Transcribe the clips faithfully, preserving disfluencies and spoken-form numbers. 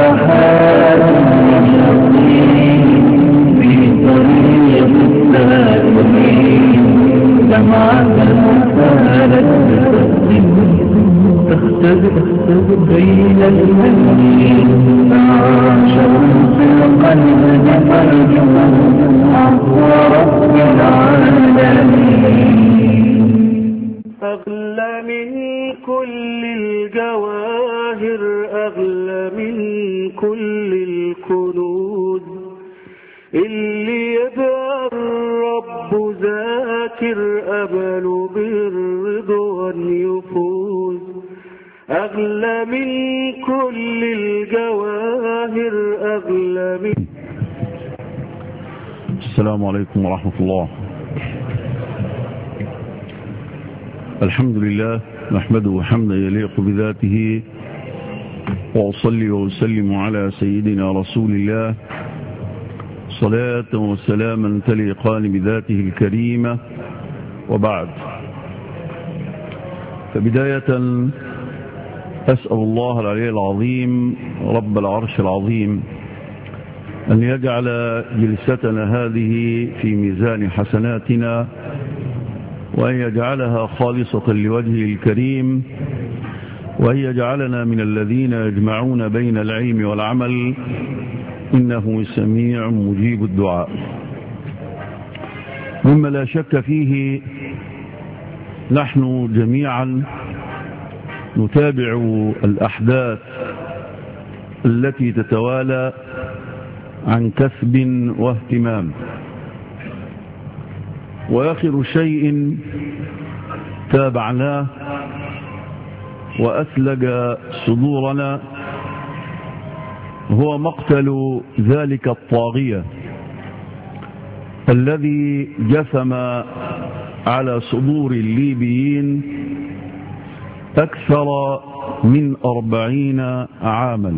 نفحات من يقين في طريق السالكين دمعة سالت تختبئ بين المنين عاشر في القلب فرجه عفو رب العالمين. أغلى من كل الجواهر، أغلى من كل الكنوز، اللي يبقى الرب ذاكر أمل بالرضوان يفوز. أغلى من كل الجواهر، أغلى من. السلام عليكم ورحمة الله. الحمد لله نحمده حمدا يليق بذاته، وأصلي وأسلم على سيدنا رسول الله صلاة وسلاما تليقان بذاته الكريمة، وبعد. فبداية أسأل الله العلي العظيم رب العرش العظيم أن يجعل جلستنا هذه في ميزان حسناتنا، وأن يجعلها خالصة لوجهه الكريم، وأن يجعلنا من الذين يجمعون بين العلم والعمل، إنه سميع مجيب الدعاء. مما لا شك فيه نحن جميعا نتابع الأحداث التي تتوالى عن كسب واهتمام، وآخر شيء تابعناه وأثلج صدورنا هو مقتل ذلك الطاغية الذي جثم على صدور الليبيين أكثر من أربعين عاما.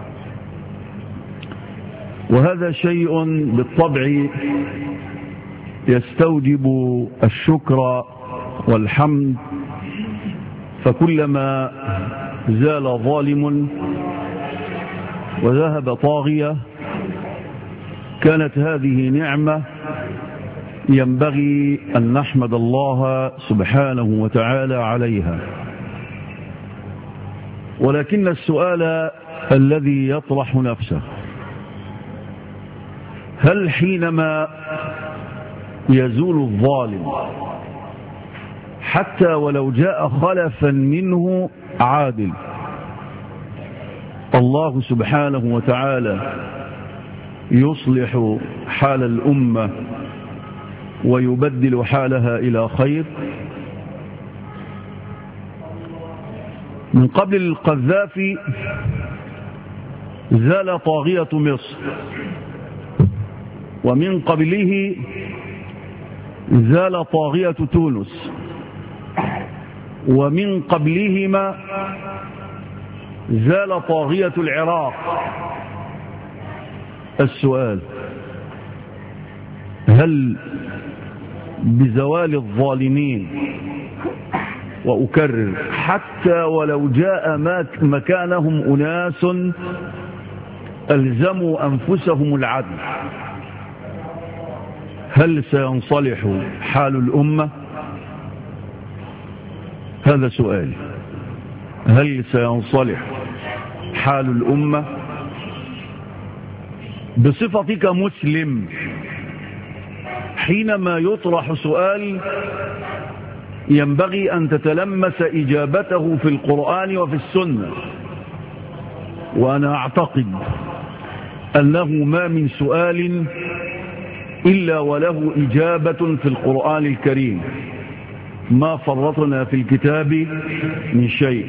وهذا شيء بالطبع يستوجب الشكر والحمد، فكلما زال ظالم وذهب طاغية كانت هذه نعمة ينبغي أن نحمد الله سبحانه وتعالى عليها. ولكن السؤال الذي يطرح نفسه، هل حينما يزول الظالم حتى ولو جاء خلفا منه عادل، الله سبحانه وتعالى يصلح حال الأمة ويبدل حالها إلى خير؟ من قبل القذافي زال طاغية مصر، ومن قبله زال طاغية تونس، ومن قبلهما زال طاغية العراق. السؤال، هل بزوال الظالمين، وأكرر حتى ولو جاء مكانهم أناس ألزموا أنفسهم العدل، هل سينصلح حال الأمة؟ هذا سؤال. هل سينصلح حال الأمة؟ بصفتك مسلم، حينما يطرح سؤال ينبغي أن تتلمس إجابته في القرآن وفي السنة، وأنا أعتقد أنه ما من سؤال إلا وله إجابة في القرآن الكريم، ما فرطنا في الكتاب من شيء.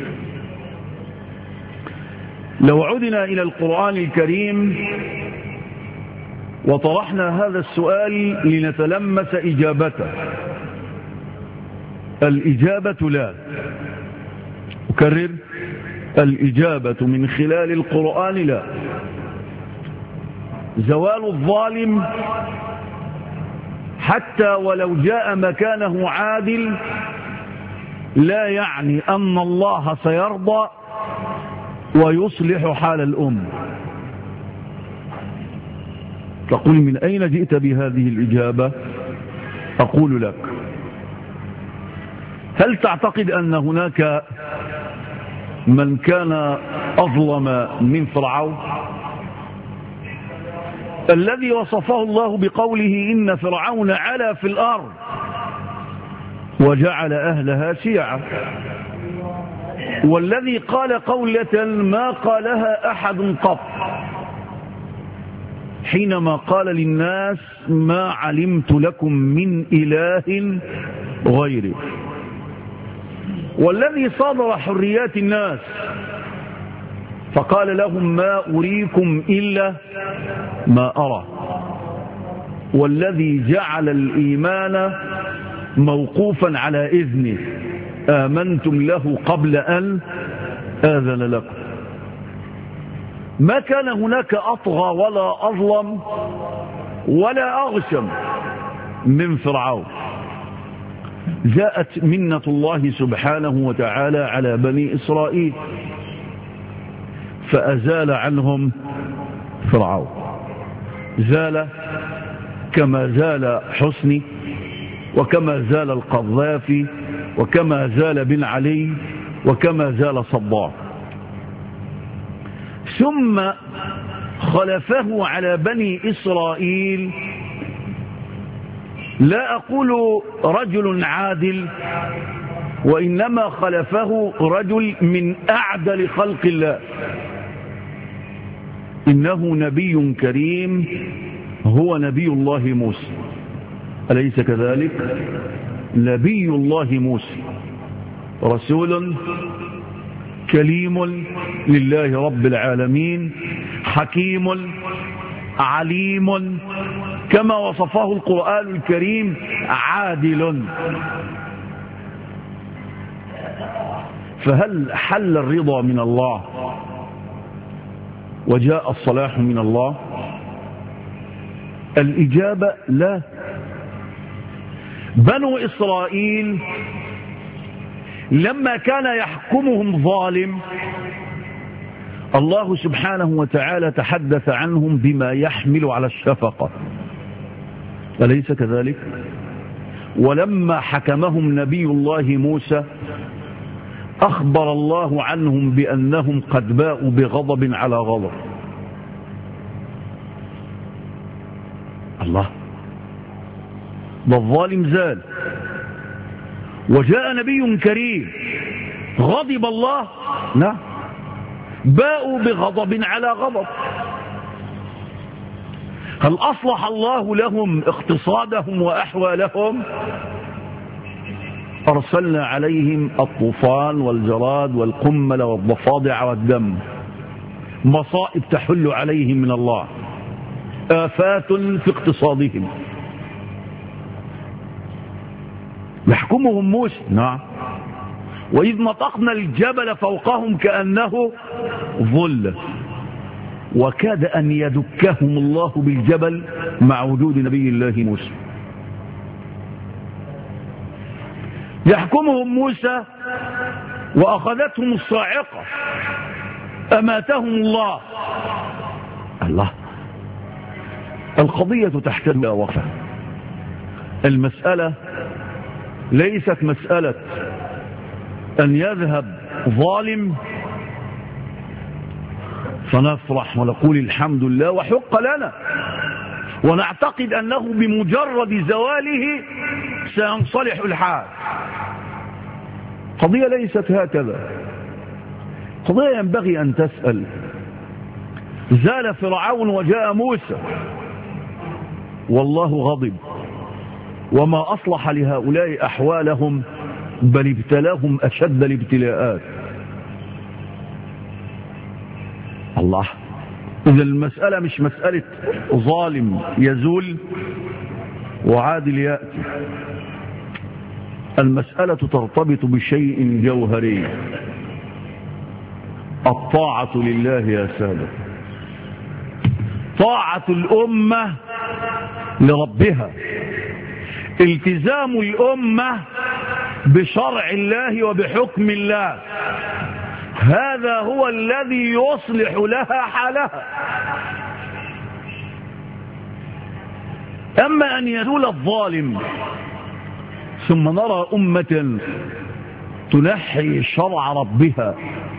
لو عدنا إلى القرآن الكريم وطرحنا هذا السؤال لنتلمس إجابته، الإجابة لا. أكرر، الإجابة من خلال القرآن لا. زوال الظالم حتى ولو جاء مكانه عادل لا يعني أن الله سيرضى ويصلح حال الأم. تقول من أين جئت بهذه الإجابة؟ أقول لك: هل تعتقد أن هناك من كان أظلم من فرعون الذي وصفه الله بقوله إن فرعون علا في الأرض وجعل أهلها شيعا، والذي قال قولة ما قالها أحد قط حينما قال للناس ما علمت لكم من إله غيري، والذي صادر حريات الناس فقال لهم ما أريكم إلا ما أرى، والذي جعل الإيمان موقوفا على إذنه آمنتم له قبل أن آذن لكم. ما كان هناك أطغى ولا أظلم ولا أغشم من فرعون. جاءت منة الله سبحانه وتعالى على بني إسرائيل فأزال عنهم فرعون، زال كما زال حسني وكما زال القذافي وكما زال بن علي وكما زال صدام، ثم خلفه على بني إسرائيل لا أقول رجل عادل، وإنما خلفه رجل من أعدل خلق الله، إنه نبي كريم هو نبي الله موسى، أليس كذلك؟ نبي الله موسى رسول كليم لله رب العالمين، حكيم عليم كما وصفه القرآن الكريم، عادل. فهل حل الرضا من الله وجاء الصلاح من الله؟ الإجابة لا. بنو إسرائيل لما كان يحكمهم ظالم الله سبحانه وتعالى تحدث عنهم بما يحمل على الشفقة، أليس كذلك؟ ولما حكمهم نبي الله موسى أخبر الله عنهم بأنهم قد باءوا بغضب على غضب. الله، ده الظالم زال وجاء نبي كريم، غضب الله؟ نعم، باءوا بغضب على غضب. هل أصلح الله لهم اقتصادهم وأحوالهم؟ أرسلنا عليهم الطوفان والجراد والقمل والضفادع والدم، مصائب تحل عليهم من الله، آفات في اقتصادهم. يحكمهم موسى، نعم، وإذ نطقنا الجبل فوقهم كأنه ظل، وكاد أن يدكهم الله بالجبل مع وجود نبي الله موسى. يحكمهم موسى وأخذتهم الصاعقة، أماتهم الله. الله، القضية تحتاج إلى وقفة. المسألة ليست مسألة أن يذهب ظالم فنفرح ونقول الحمد لله وحق لنا ونعتقد أنه بمجرد زواله سينصلح الحال. قضية ليست هكذا. قضية ينبغي أن تسأل: زال فرعون وجاء موسى والله غضب وما أصلح لهؤلاء أحوالهم بل ابتلاهم أشد الابتلاءات. الله، إذا المسألة مش مسألة ظالم يزول وعادل يأتي، المسألة ترتبط بشيء جوهري، الطاعة لله يا سادة، طاعة الأمة لربها، التزام الأمة بشرع الله وبحكم الله، هذا هو الذي يصلح لها حالها. أما أن يزول الظالم ثم نرى أمة تنحي شرع ربها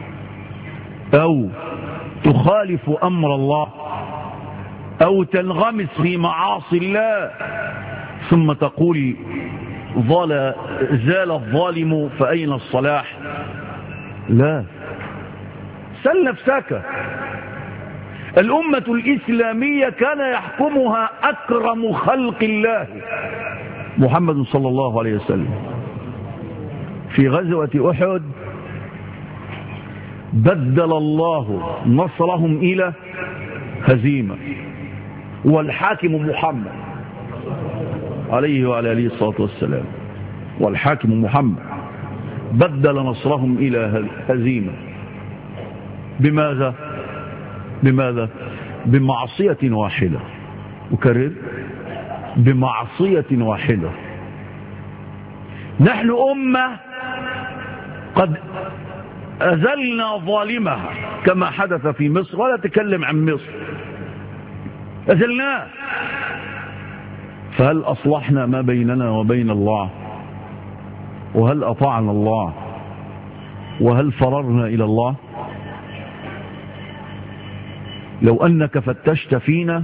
أو تخالف أمر الله أو تنغمس في معاصي الله ثم تقول زال الظالم فأين الصلاح؟ لا، سل نفسك. الأمة الإسلامية كان يحكمها أكرم خلق الله محمد صلى الله عليه وسلم. في غزوة أحد بدل الله نصرهم إلى هزيمة، والحاكم محمد عليه وعلى آله الصلاة والسلام، والحاكم محمد بدل نصرهم إلى هزيمة. بماذا؟ بماذا؟ بمعصية واحدة. أكرر، بمعصية واحدة. نحن أمة قد أزلنا ظالمها كما حدث في مصر، ولا تكلم عن مصر، أزلناه. فهل أصلحنا ما بيننا وبين الله؟ وهل أطعنا الله؟ وهل فررنا إلى الله؟ لو أنك فتشت فينا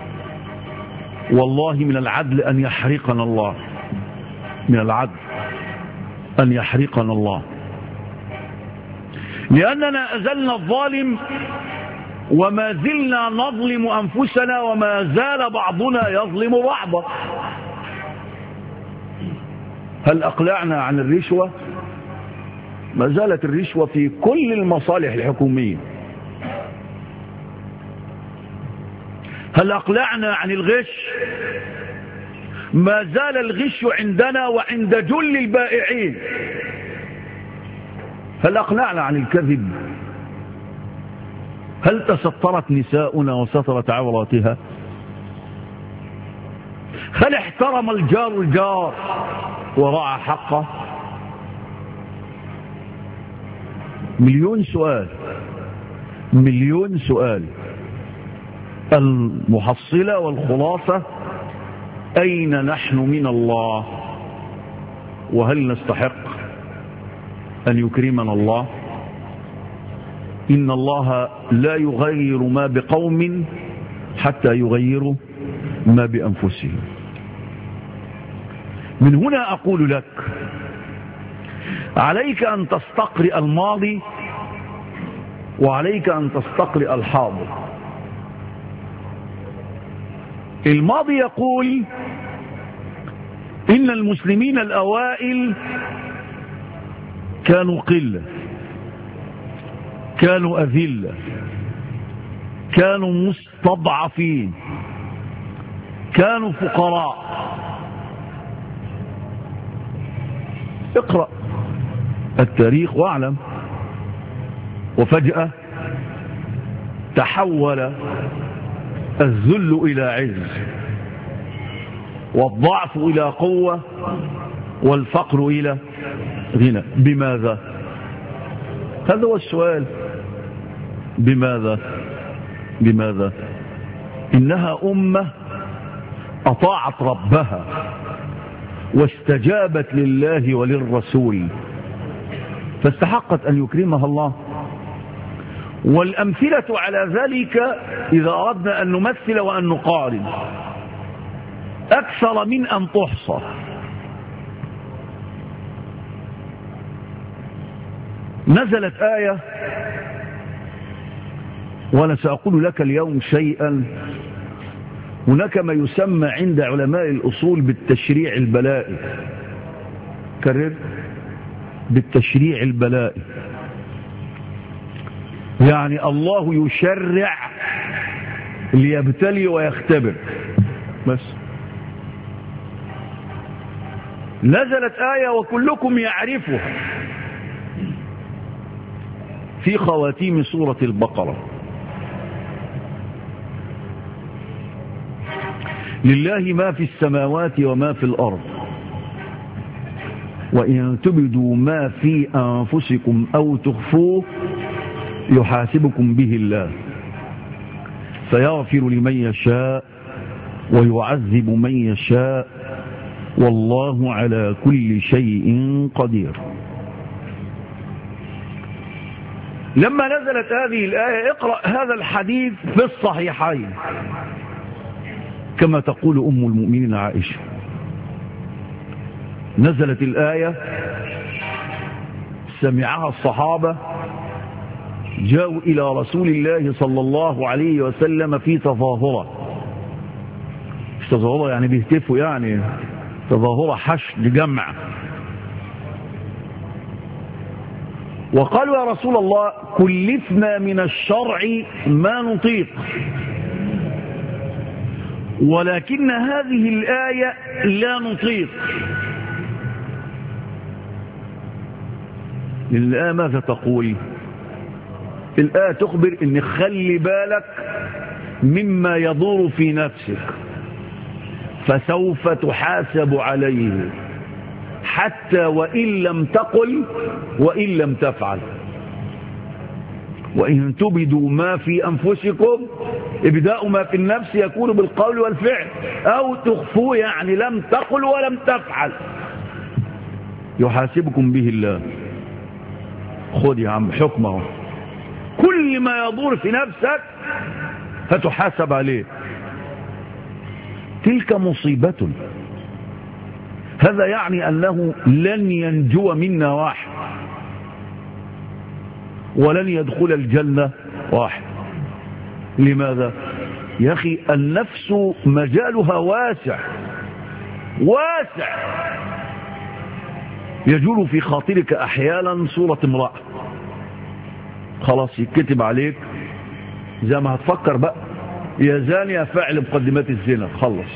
والله من العدل أن يحرقنا الله، من العدل أن يحرقنا الله، لأننا أزلنا الظالم وما زلنا نظلم أنفسنا، وما زال بعضنا يظلم بعضا. هل أقلعنا عن الرشوة؟ ما زالت الرشوة في كل المصالح الحكومية. هل أقلعنا عن الغش؟ ما زال الغش عندنا وعند جل البائعين. هل أقلعنا عن الكذب؟ هل تسترت نساؤنا وسترت عوراتها؟ هل احترم الجار الجار ورعى حقه؟ مليون سؤال، مليون سؤال. المحصلة والخلاصة: أين نحن من الله؟ وهل نستحق أن يكرمنا الله؟ إن الله لا يغير ما بقوم حتى يغيروا ما بأنفسهم. من هنا أقول لك: عليك أن تستقرئ الماضي، وعليك أن تستقرئ الحاضر. الماضي يقول إن المسلمين الأوائل كانوا قلة، كانوا أذلة، كانوا مستضعفين، كانوا فقراء. اقرأ التاريخ واعلم. وفجأة تحول الذل إلى عز، والضعف إلى قوة، والفقر إلى غنى. بماذا؟ هذا هو السؤال. بماذا؟ بماذا؟ إنها أمة أطاعت ربها واستجابت لله وللرسول، فاستحقت أن يكرمها الله. والأمثلة على ذلك إذا أردنا أن نمثل وأن نقارن أكثر من أن تحصى. نزلت آية، وأنا سأقول لك اليوم شيئا. هناك ما يسمى عند علماء الأصول بالتشريع البلائي. كرر: بالتشريع البلائي. يعني الله يشرع ليبتلي ويختبر بس. نزلت آية وكلكم يعرفها في خواتيم سورة البقرة: لله ما في السماوات وما في الأرض، وإن تبدوا ما في أنفسكم أو تخفوه يحاسبكم به الله، فيغفر لمن يشاء ويعذب من يشاء، والله على كل شيء قدير. لما نزلت هذه الآية اقرأ هذا الحديث في الصحيحين كما تقول أم المؤمنين عائشة. نزلت الآية سمعها الصحابة، جاءوا إلى رسول الله صلى الله عليه وسلم في تظاهرة. مش تظاهرة يعني بيهتفوا، يعني تظاهرة حشد جمع. وقالوا يا رسول الله كلفنا من الشرع ما نطيق، ولكن هذه الآية لا نطيق. الآية ماذا تقول؟ الآية تخبر إن خلي بالك مما يدور في نفسك فسوف تحاسب عليه، حتى وإن لم تقل وإن لم تفعل. وإن تبدوا ما في أنفسكم، ابداء ما في النفس يكون بالقول والفعل، أو تخفوه يعني لم تقل ولم تفعل يحاسبكم به الله. خذ يا عم حكمه، كل ما يدور في نفسك هتحاسب عليه. تلك مصيبة. هذا يعني أنه لن ينجو منا واحد، ولن يدخل الجنة واحد. لماذا؟ يا أخي النفس مجالها واسع واسع. يجول في خاطرك أحيانا صورة امرأة، خلاص يتكتب عليك زي ما هتفكر بقى، يا زانية فعل مقدمات الزنا، خلص.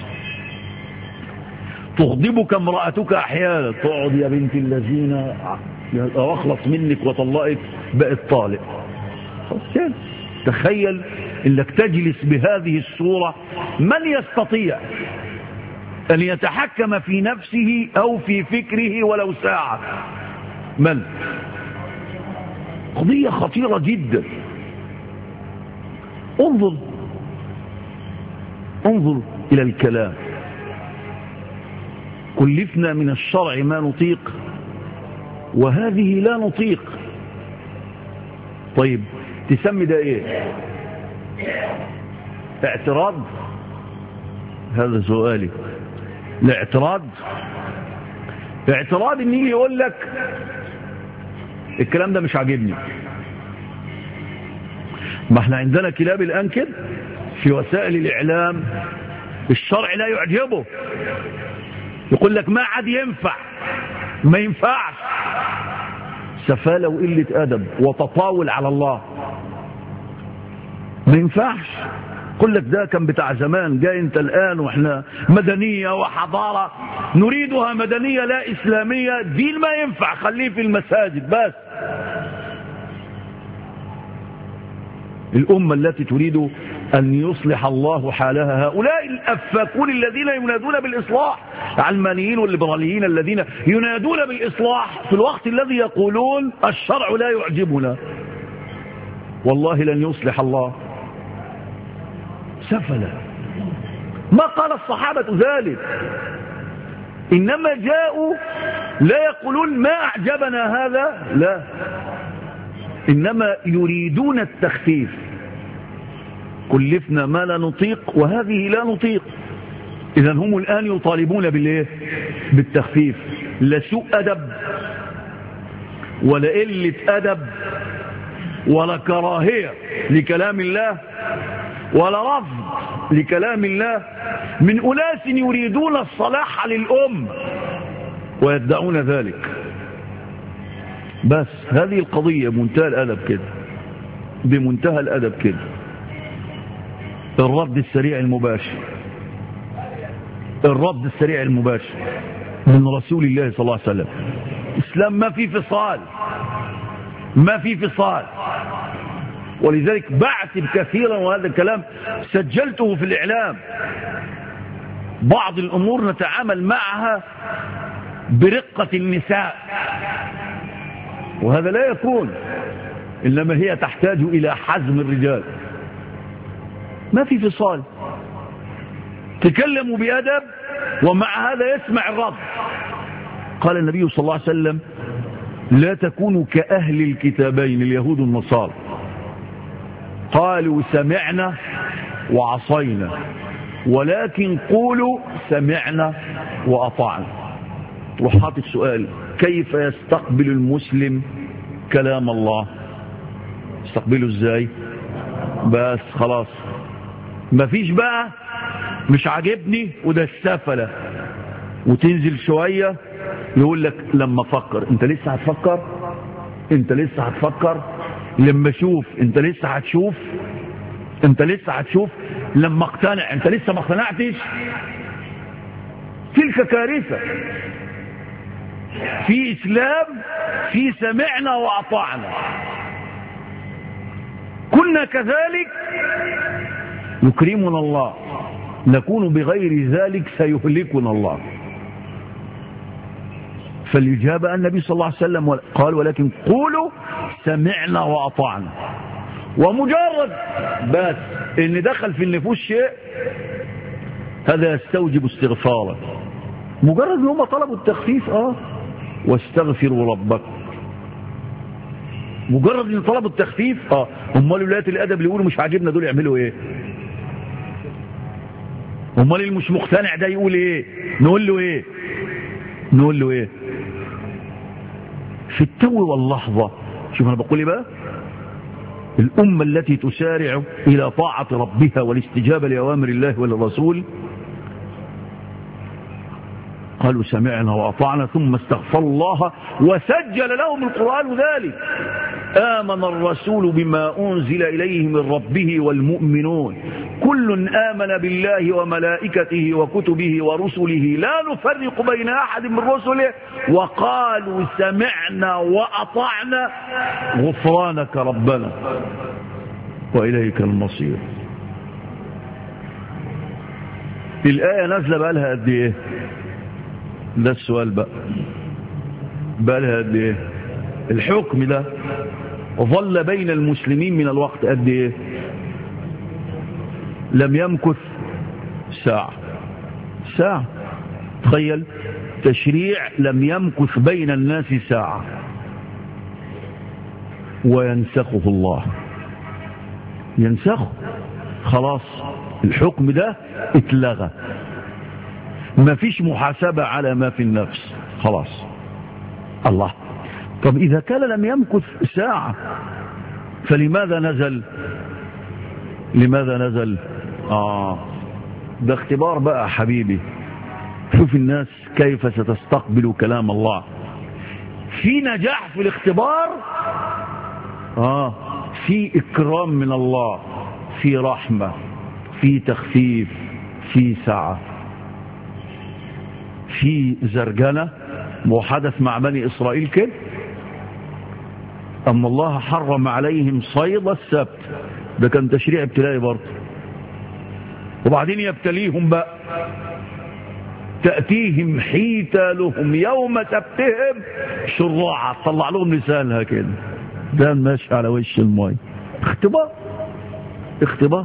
تغضبك امرأتك أحيانا، تقعد يا بنت الذين أخلص منك وطلقك بقت طالق. خلاص. تخيل انك تجلس بهذه الصورة. من يستطيع أن يتحكم في نفسه أو في فكره ولو ساعة؟ من؟ قضية خطيرة جدا. انظر انظر إلى الكلام. كلفنا من الشرع ما نطيق، وهذه لا نطيق. طيب تسمي ده ايه؟ اعتراض؟ هذا سؤالي. الاعتراض اعتراض ان يجي يقول لك الكلام ده مش عاجبني. ما احنا عندنا كلاب الان كده في وسائل الاعلام، الشرع لا يعجبه، يقول لك ما عاد ينفع، ما ينفعش. سفالة وقلة أدب وتطاول على الله. ما ينفعش. يقول لك ده كان بتاع زمان، جاي انت الآن واحنا مدنية وحضارة نريدها مدنية لا إسلامية. دين ما ينفع، خليه في المساجد بس. الأمة التي تريد أن يصلح الله حالها هؤلاء الأفاكون الذين ينادون بالإصلاح، العلمانيين والليبراليين الذين ينادون بالإصلاح في الوقت الذي يقولون الشرع لا يعجبنا. والله لن يصلح الله. سفلا. ما قال الصحابة ذلك، إنما جاءوا لا يقولون ما أعجبنا هذا، لا، إنما يريدون التخفيف. كلفنا ما لا نطيق وهذه لا نطيق. إذن هم الآن يطالبون بالإيه؟ بالتخفيف. لا سوء أدب ولا قلة أدب ولا كراهية لكلام الله ولا رفض لكلام الله من أناس يريدون الصلاح للأم ويدعون ذلك. بس هذه القضية بمنتهى الأدب كده، بمنتهى الأدب كده. الرد السريع المباشر، الرد السريع المباشر من رسول الله صلى الله عليه وسلم. الإسلام ما في فصال، ما في فصال. ولذلك بعتب كثيرا، وهذا الكلام سجلته في الإعلام. بعض الأمور نتعامل معها برقة النساء، وهذا لا يكون. إنما هي تحتاج إلى حزم الرجال. ما في فصال، تكلموا بأدب ومع هذا يسمع الرد. قال النبي صلى الله عليه وسلم لا تكونوا كأهل الكتابين اليهود والنصارى، قالوا سمعنا وعصينا، ولكن قولوا سمعنا وأطعنا. وحاطط سؤال: كيف يستقبل المسلم كلام الله؟ يستقبله ازاي؟ بس خلاص، مفيش بقى مش عاجبني وده السفلة، وتنزل شوية يقول لك لما افكر. انت لسه هتفكر؟ انت لسه هتفكر؟ لما اشوف؟ انت لسه هتشوف؟ انت لسه هتشوف؟ لما اقتنع؟ انت لسه ما اقتنعتش؟ تلك كارثة. في اسلام في سمعنا واطعنا. كنا كذلك يكرمنا الله، نكون بغير ذلك سيهلكنا الله. فالإجابة النبي صلى الله عليه وسلم قال ولكن قولوا سمعنا وأطعنا. ومجرد بس إن دخل في النفوس شيء هذا يستوجب استغفارا. مجرد ان هم طلبوا التخفيف اه واستغفروا ربكم، مجرد ان طلبوا التخفيف اه امال ولاية الادب اللي يقولوا مش عاجبنا دول يعملوا ايه؟ امال اللي مش مقتنع ده يقول ايه؟ نقول له ايه؟ نقول له ايه؟ في التو واللحظة. شوف انا بقول ايه بقى؟ الامة التي تسارع الى طاعة ربها والاستجابة لأوامر الله وللرسول قالوا سمعنا وأطعنا ثم استغفر الله وسجل لهم القرآن ذلك. آمن الرسول بما أنزل إليه من ربه والمؤمنون كل آمن بالله وملائكته وكتبه ورسله لا نفرق بين أحد من رسله وقالوا سمعنا وأطعنا غفرانك ربنا وإليك المصير. الآية نازلة بقى لها قد إيه؟ ده السؤال بقى. بقى لها قد إيه؟ الحكم ده ظل بين المسلمين من الوقت قد إيه؟ لم يمكث ساعة. ساعة. تخيل تشريع لم يمكث بين الناس ساعة وينسخه الله. ينسخه خلاص، الحكم ده اتلغى، ما فيش محاسبة على ما في النفس خلاص. الله، طب إذا كان لم يمكث ساعة فلماذا نزل؟ لماذا نزل؟ آه ده اختبار بقى حبيبي. شوف الناس كيف ستستقبل كلام الله. في نجاح في الاختبار، آه في إكرام من الله، في رحمة، في تخفيف، في سعة، في زرجنة. وحدث مع بني إسرائيل كده، أما الله حرم عليهم صيد السبت، ده كان تشريع ابتلائي برضه. وبعدين يبتليهم بقى، تأتيهم حيتانهم يوم سبتهم شراعا، طلع لهم لسانها كده، ده ماشي على وش الماء. اختبار اختبار.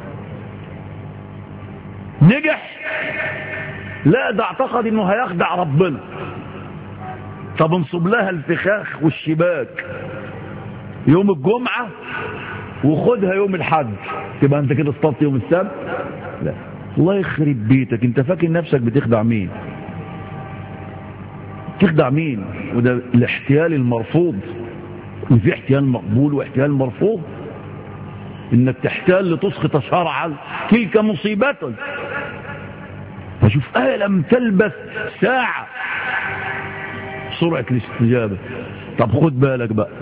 نجح؟ لا، ده اعتقد انه هيخدع ربنا. طب انصب لها الفخاخ والشباك يوم الجمعة وخدها يوم الحد، تبقى انت كده اصطدت يوم السبت؟ لا، الله يخرب بيتك، انت فاكر نفسك بتخدع مين؟ تخدع مين؟ وده الاحتيال المرفوض. في احتيال مقبول واحتيال مرفوض. انك تحتال لتسقط شرعا تلك مصيبة. فشوف آية لم تلبث ساعة سرعة الاستجابة. طب خد بالك بقى،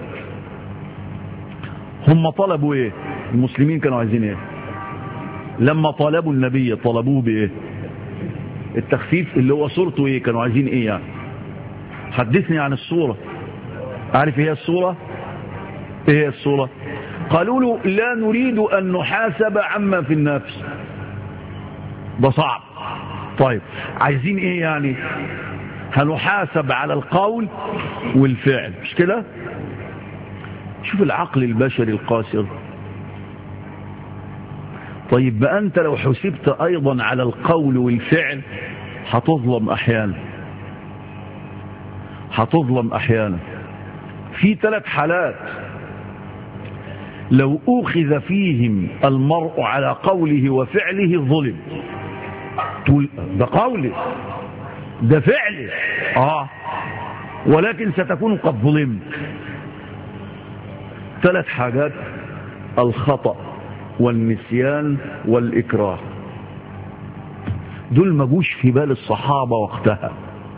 هم طلبوا ايه؟ المسلمين كانوا عايزين ايه؟ لما طلبوا النبي طلبوه بايه؟ التخفيف اللي هو صورته ايه؟ كانوا عايزين ايه يعني؟ حدثني عن الصورة. عارف ايه الصورة؟ ايه الصورة؟ قالوا له لا نريد ان نحاسب عما في النفس، ده صعب. طيب عايزين ايه يعني؟ هنحاسب على القول والفعل، مش كده؟ شوف العقل البشري القاصر. طيب بقى أنت لو حسبت أيضا على القول والفعل هتظلم أحيانا، هتظلم أحيانا في ثلاث حالات لو أخذ فيهم المرء على قوله وفعله ظلم. تقول ده قوله ده فعله آه ولكن ستكون قد ظلمت. ثلاث حاجات: الخطأ والنسيان والإكراه. دول ما جوش في بال الصحابة وقتها،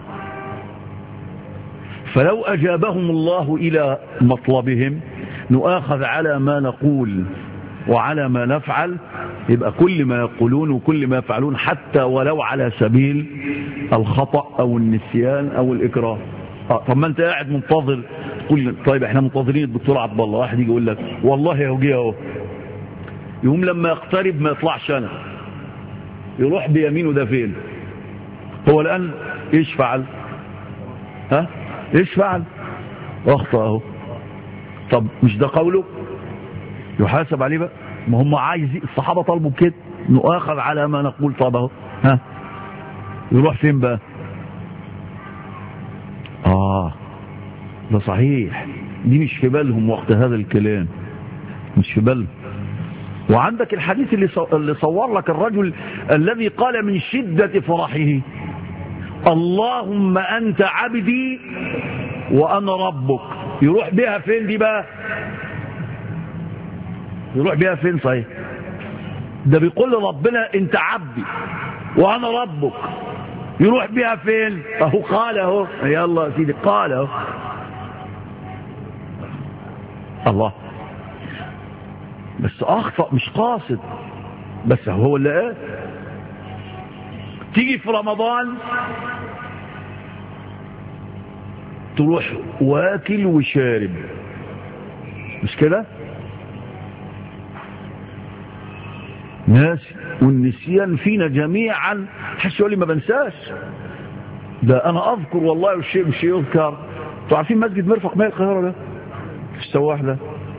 فلو أجابهم الله إلى مطلبهم نؤاخذ على ما نقول وعلى ما نفعل، يبقى كل ما يقولون وكل ما يفعلون حتى ولو على سبيل الخطأ أو النسيان أو الإكراه. آه طب ما أنت قاعد منتظر تقول طيب احنا منتظرين الدكتور عبد الله، واحد يجي يقول لك والله يا وجيه اهو، يوم لما يقترب ما يطلعش أنا، يروح بيمينه ده فين؟ هو الآن إيش فعل؟ ها؟ إيش فعل؟ أخطأ أهو. طب مش ده قوله؟ يحاسب عليه بقى. ما هم عايزين الصحابة طلبوا كده، نؤاخذ على ما نقول. طب أهو ها يروح فين بقى؟ آه ده صحيح، دي مش في بالهم وقت هذا الكلام، مش في بالهم. وعندك الحديث اللي اللي صور لك الرجل الذي قال من شدة فرحه اللهم أنت عبدي وأنا ربك. يروح بها فين دي بقى؟ يروح بها فين صحيح؟ ده بيقول لربنا أنت عبدي وأنا ربك، يروح بها فين؟ أهو قال أهو، يلا سيدي قال أهو. الله، بس أخطأ مش قاصد، بس هو اللي قال. تيجي في رمضان تروح واكل وشارب، مش كده؟ ناس والنسيان فينا جميعا. حش يقول لي ما بنساش، ده أنا أذكر والله والشيء مش يذكر. انتوا عارفين مسجد مرفق ماء القاهرة ده في السواح ده؟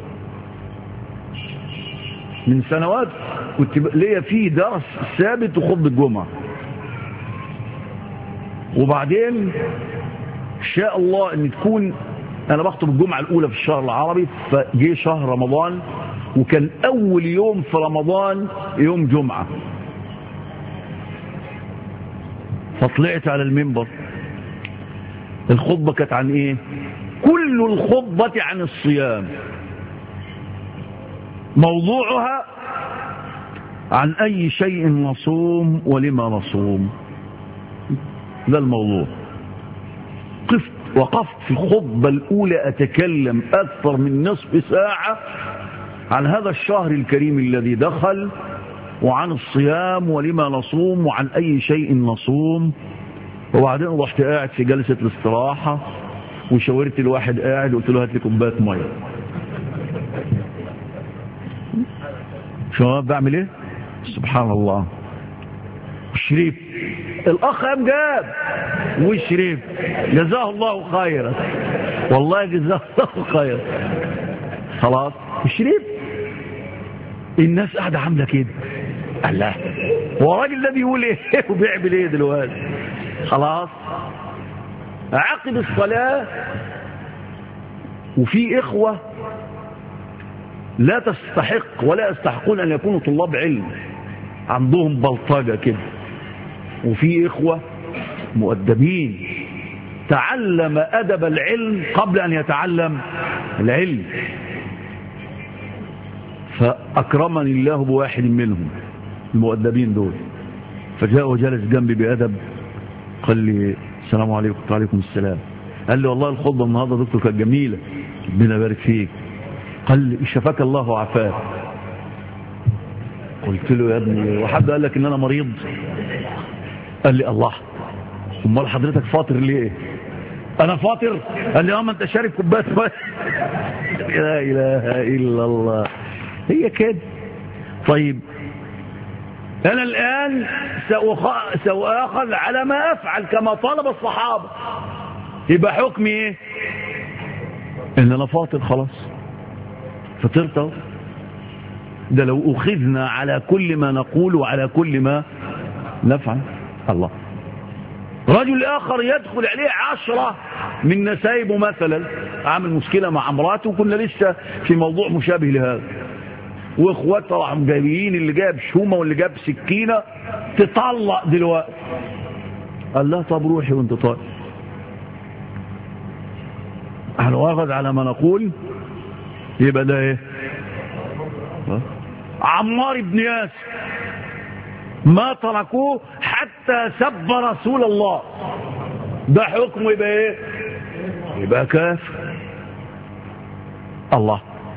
من سنوات كنت ليا فيه درس ثابت وخطبة الجمعة، وبعدين شاء الله ان تكون انا بخطب الجمعة الاولى في الشهر العربي، فجي شهر رمضان وكان اول يوم في رمضان يوم جمعة، فطلعت على المنبر. الخطبة كانت عن ايه؟ كل الخطبة عن الصيام، موضوعها عن أي شيء نصوم ولما نصوم، ده الموضوع. قفت وقفت في الخطبة الأولى أتكلم أكثر من نصف ساعة عن هذا الشهر الكريم الذي دخل، وعن الصيام ولما نصوم وعن أي شيء نصوم. وبعدين رحت قاعد في جلسة الاستراحة وشاورت الواحد قاعد وقلت له هات لي كوباية مية. شو بعمل ايه؟ سبحان الله. شريف الاخ قام جاب وشريف، جزاه الله خيرا، والله جزاه الله خيرا. خلاص شريف، الناس قاعده عامله كده. الله، هو الراجل ده بيقول ايه وبيعمل ايه دلوقتي؟ خلاص عقب الصلاه، وفي اخوه لا تستحق ولا يستحقون أن يكونوا طلاب علم، عندهم بلطجة كده، وفي إخوة مؤدبين تعلم أدب العلم قبل أن يتعلم العلم. فأكرمني الله بواحد منهم المؤدبين دول، فجاء وجلس جنبي بأدب، قال لي السلام عليكم. وعليكم السلام. قال لي والله الخطبة النهارده دكتور كانت جميلة، ربنا يبارك فيك. قال لي شفاك الله وعافاك. قلت له يا ابني وحد قال لك ان انا مريض؟ قال لي الله، امال حضرتك فاطر ليه؟ انا فاطر؟ قال لي اه ما انت شارب كوبايه ميه. لا اله الا الله، هي كده. طيب انا الان ساخذ على ما افعل كما طلب الصحابه، يبقى حكمي ايه؟ ان انا فاطر خلاص. فطرت. ده لو أخذنا على كل ما نقول وعلى كل ما نفعل. الله. رجل آخر يدخل عليه عشرة من نسايبه مثلا، عامل مشكلة مع امراته، وكنا لسه في موضوع مشابه لهذا، واخوات طلعوا جايبين اللي جاب شومة واللي جاب سكينة تطلق دلوقتي. قال لا طب روحي وانت طالق. هنواخذ على ما نقول يبقى ده ايه؟ عمار بن ياسر ما تركوه حتى سب رسول الله، ده حكمه يبقى ايه؟ يبقى كافر. الله.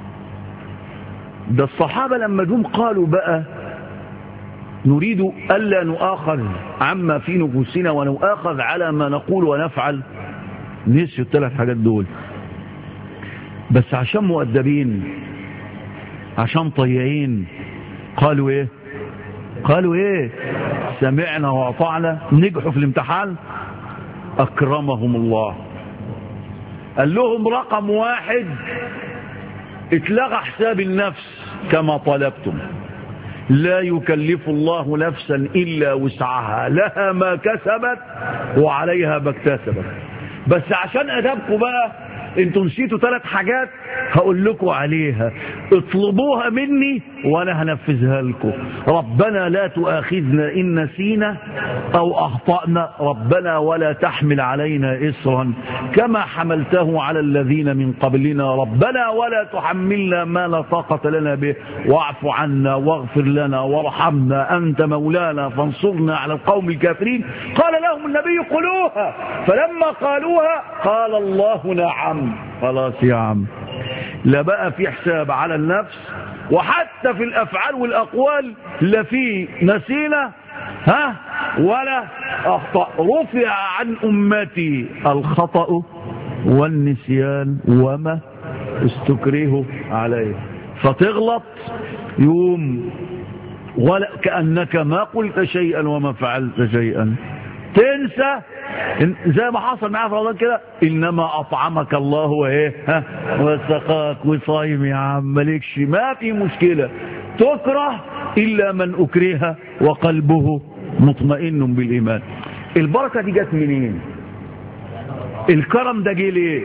ده الصحابة لما جم قالوا بقى نريد ألا نؤاخذ عما في نفوسنا ونؤاخذ على ما نقول ونفعل، نسيوا الثلاث حاجات دول، بس عشان مؤدبين عشان طيعين قالوا ايه؟ قالوا ايه؟ سمعنا واطعنا. نجحوا في الامتحان اكرمهم الله. قال لهم رقم واحد اتلغى حساب النفس كما طلبتم، لا يكلف الله نفسا الا وسعها، لها ما كسبت وعليها ما اكتسبت. بس عشان ادبكم بقى انتوا نسيتوا ثلاث حاجات هقول لكم عليها، اطلبوها مني وانا هنفذها لكم. ربنا لا تؤاخذنا ان نسينا او اخطأنا، ربنا ولا تحمل علينا اصرا كما حملته على الذين من قبلنا، ربنا ولا تحملنا ما لا طاقة لنا به، واعف عنا واغفر لنا وارحمنا انت مولانا فانصرنا على القوم الكافرين. قال لهم النبي قولوها، فلما قالوها قال الله نعم. خلاص يا عم، لا بقى في حساب على النفس، وحتى في الافعال والاقوال لا في نسينا ها ولا اخطأ. رفع عن امتي الخطأ والنسيان وما استكرهوا عليه. فتغلط يوم ولا كأنك ما قلت شيئا وما فعلت شيئا، تنسى زي ما حصل معاه في رمضان كده، انما اطعمك الله وايه ها وسقاك وصايم يا عم مالكش، ما في مشكله. تكره الا من اكره وقلبه مطمئن بالايمان. البركه دي جت منين؟ الكرم ده جه ليه؟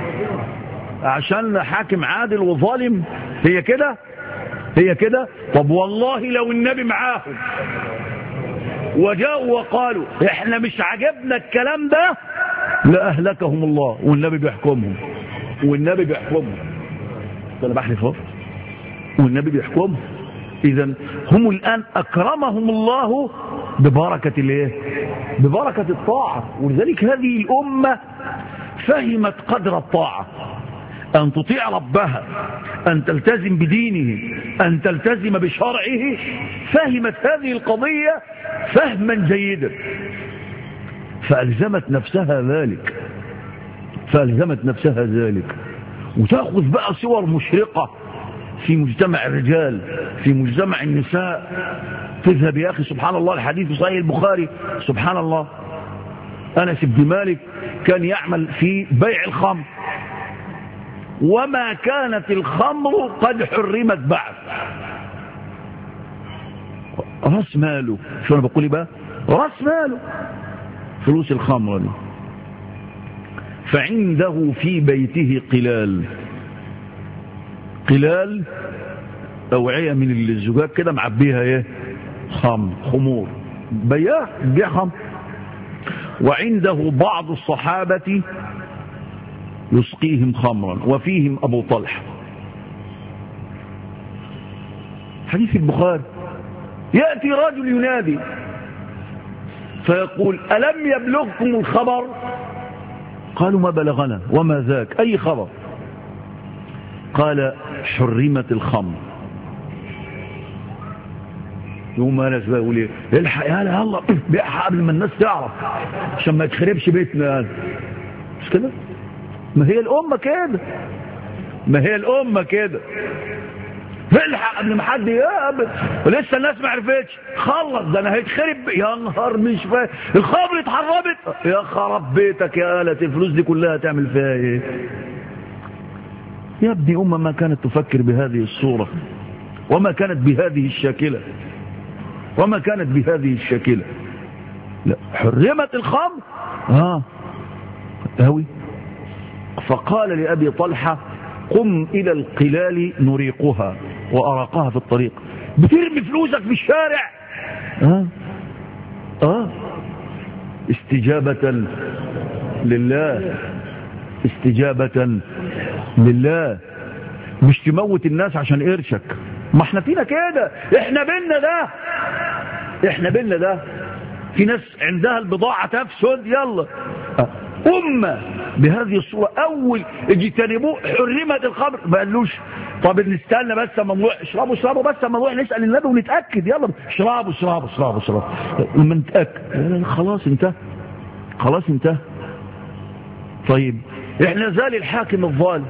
عشان حاكم عادل وظالم؟ هي كده؟ هي كده؟ طب والله لو النبي معاهم وجاءوا وقالوا احنا مش عجبنا الكلام ده لأهلكهم الله، والنبي بيحكمهم والنبي بيحكمهم انا بحلف اهو والنبي بيحكمهم. اذا هم الان اكرمهم الله ببركة الايه؟ ببركة الطاعة. ولذلك هذه الامة فهمت قدر الطاعة، أن تطيع ربها، أن تلتزم بدينه، أن تلتزم بشرعه. فهمت هذه القضية فهما جيدا فألزمت نفسها ذلك فألزمت نفسها ذلك وتأخذ بقى صور مشرقة في مجتمع الرجال، في مجتمع النساء. تذهب يا أخي سبحان الله، الحديث في صحيح البخاري، سبحان الله، أنس بن مالك كان يعمل في بيع الخمر، وما كانت الخمر قد حرمت بعد. راس ماله، شو انا بقول بقى؟ راس ماله فلوس الخمر دي. فعنده في بيته قلال قلال اوعيه من الزجاج كده معبيها ايه؟ خمر، خمور، بياع بيع خمر. وعنده بعض الصحابة يسقيهم خمرا وفيهم أبو طلحة. حديث البخاري. يأتي رجل ينادي فيقول ألم يبلغكم الخبر؟ قالوا ما بلغنا. وما ذاك؟ أي خبر؟ قال حرمت الخمر. يوم أنس بقى يقول ايه؟ الحق يا يلا بيعها قبل ما الناس تعرف عشان ما يتخربش بيتنا. مش كده؟ ما هي الأمة كده ما هي الأمة كده الحق قبل ما حد يقبل، ولسه الناس ما عرفتش. خلص ده انا هيتخرب يا نهار مش فاهم، الخمر اتحرمت يا خرب بيتك يا آلة، الفلوس دي كلها تعمل فيها ايه؟ يا ابني أمة ما كانت تفكر بهذه الصورة، وما كانت بهذه الشاكلة، وما كانت بهذه الشاكلة. لا، حرمت الخمر اه هوي. فقال لأبي طلحة قم إلى القلال نريقها، وأراقها في الطريق. بترمي فلوسك في الشارع. اه اه استجابة لله، استجابة لله، مش تموت الناس عشان قرشك. ما احنا فينا كده، احنا بينا ده، احنا بينا ده. في ناس عندها البضاعة تفسد، يلا أمة بهذه الصورة. أول اجتنبوه حرمت الخمر، ما قالوش طب نستنى بس اما نروح اشربوا اشربوا بس اما نروح نسأل النبي ونتأكد، يلا اشربوا اشربوا اشربوا اشربوا لما نتأكد. خلاص انتهى، خلاص انتهى. طيب احنا زال الحاكم الظالم،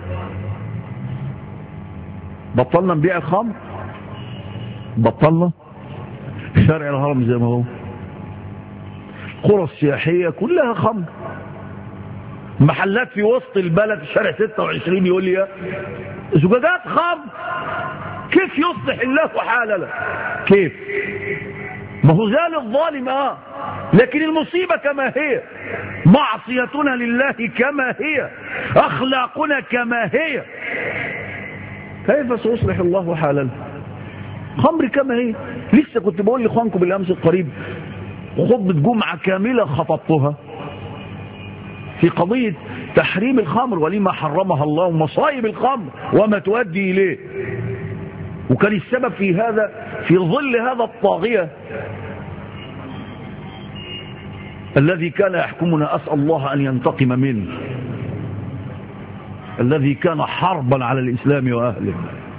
بطلنا نبيع الخمر، بطلنا. شارع الهرم زي ما هو، قرى السياحية كلها خمر، محلات في وسط البلد شارع ستة وعشرين يقول لي زجاجات خمر. كيف يصلح الله حالنا؟ كيف؟ ما هو زال الظالم اه، لكن المصيبة كما هي، معصيتنا لله كما هي، اخلاقنا كما هي. كيف سيصلح الله حالنا؟ خمر كما هي. لسه كنت بقول لاخوانكم بالامس القريب خطبة جمعة كاملة خطبتها في قضية تحريم الخمر ولما حرمها الله ومصايب الخمر وما تؤدي إليه. وكان السبب في هذا في ظل هذا الطاغية الذي كان يحكمنا، أسأل الله أن ينتقم منه، الذي كان حربا على الإسلام وأهله.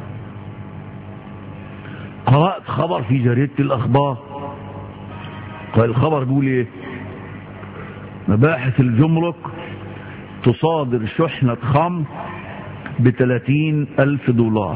قرأت خبر في جريدة الأخبار، قال الخبر بيقول ايه؟ مباحث الجمرك تصادر شحنة خمر بثلاثين ألف دولار.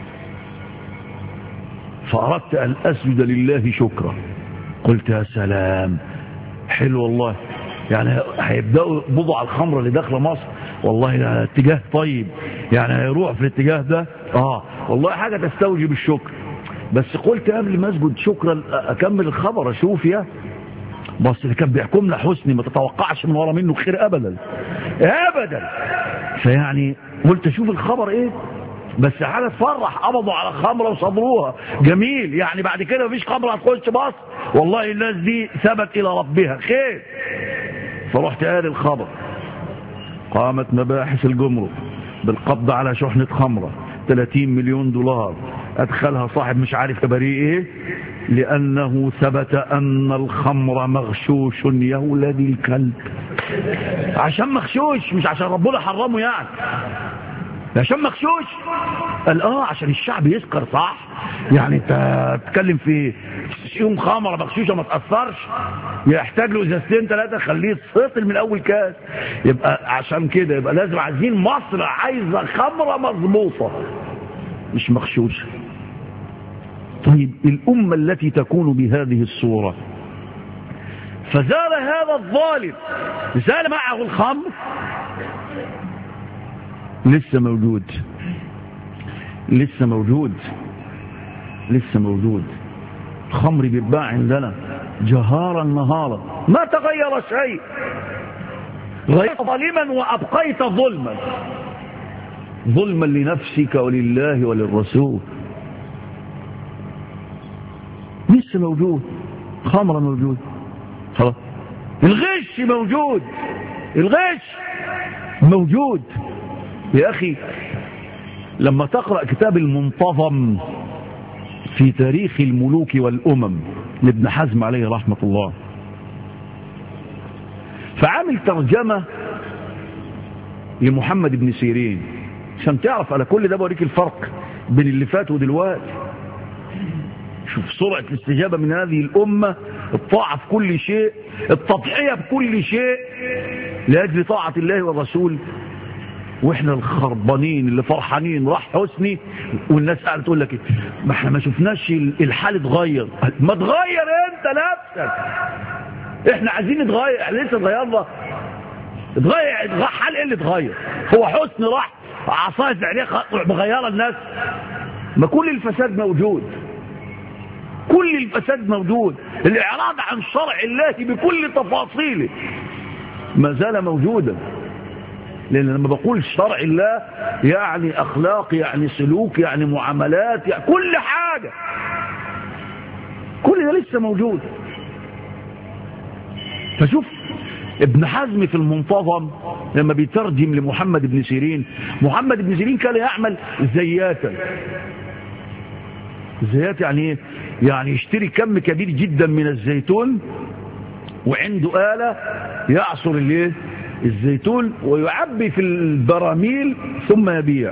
فأردت أن أسجد لله شكرا، قلت يا سلام، حلو والله، يعني هيبدأوا بضع الخمر اللي داخله مصر، والله ده اتجاه طيب، يعني هيروح في الاتجاه ده، اه والله حاجة تستوجب الشكر. بس قلت قبل ما اسجد شكرا اكمل الخبر اشوف يا بس اللي كان بيحكمنا حسني، ما تتوقعش من ورا منه خير ابدا ابدا. فيعني قلت اشوف الخبر ايه، بس حاجه تفرح، قبضوا على خمره وصبروها، جميل، يعني بعد كده مفيش خمره هتخش مصر، والله الناس دي ثبت الى ربها خير. فرحت قال الخبر قامت مباحث الجمرك بالقبض على شحنه خمره ثلاثين مليون دولار، أدخلها صاحب مش عارف بريء إيه، لأنه ثبت أن الخمر مغشوش. يا ولادي الكلب، عشان مغشوش مش عشان ربنا حرمه، يعني عشان مغشوش. قال آه عشان الشعب يسكر، صح؟ يعني أنت تتكلم في يوم خمرة مغشوشة ما تأثرش، يحتاج له إزازتين ثلاثة خليه يتسطل من أول كاس. يبقى عشان كده يبقى لازم، عايزين مصر عايزة خمرة مظبوطة مش مغشوشة. طيب الأمة التي تكون بهذه الصورة، فزال هذا الظالم، زال معه الخمر، لسه موجود، لسه موجود، لسه موجود. الخمر بيتباع عندنا جهارا نهارا، ما تغير شيء، غيرت ظالما وأبقيت ظلما، ظلما لنفسك ولله وللرسول. لسه موجود، خمر موجود، خلاص. الغش موجود، الغش موجود. يا أخي لما تقرأ كتاب المنتظم في تاريخ الملوك والأمم لابن حزم عليه رحمة الله، فعامل ترجمة لمحمد بن سيرين عشان تعرف على كل ده، بوريك الفرق بين اللي فات ودلوقتي. شوف سرعة الاستجابة من هذه الأمة، الطاعة في كل شيء، التضحية بكل شيء لأجل طاعة الله والرسول. واحنا الخربانين اللي فرحانين راح حسني، والناس قاعده تقول لك ما احنا ما شفناش الحال اتغير. ما تغير انت نفسك، احنا عايزين نتغير، احنا لسه اتغيرنا. اتغير حال ايه اللي اتغير؟ هو حسني راح عصاية عليه مغيرة الناس. ما كل الفساد موجود، كل الفساد موجود. الإعراض عن شرع الله بكل تفاصيله ما زال موجودا. لأن لما بقول شرع الله يعني أخلاق، يعني سلوك، يعني معاملات، يعني كل حاجة، كل ده لسه موجود. فشوف ابن حزم في المنتظم لما بيترجم لمحمد بن سيرين، محمد بن سيرين كان يعمل زياتا. زيات يعني ايه؟ يعني يشتري كم كبير جدا من الزيتون وعنده آلة يعصر الايه الزيتون ويعبي في البراميل ثم يبيع.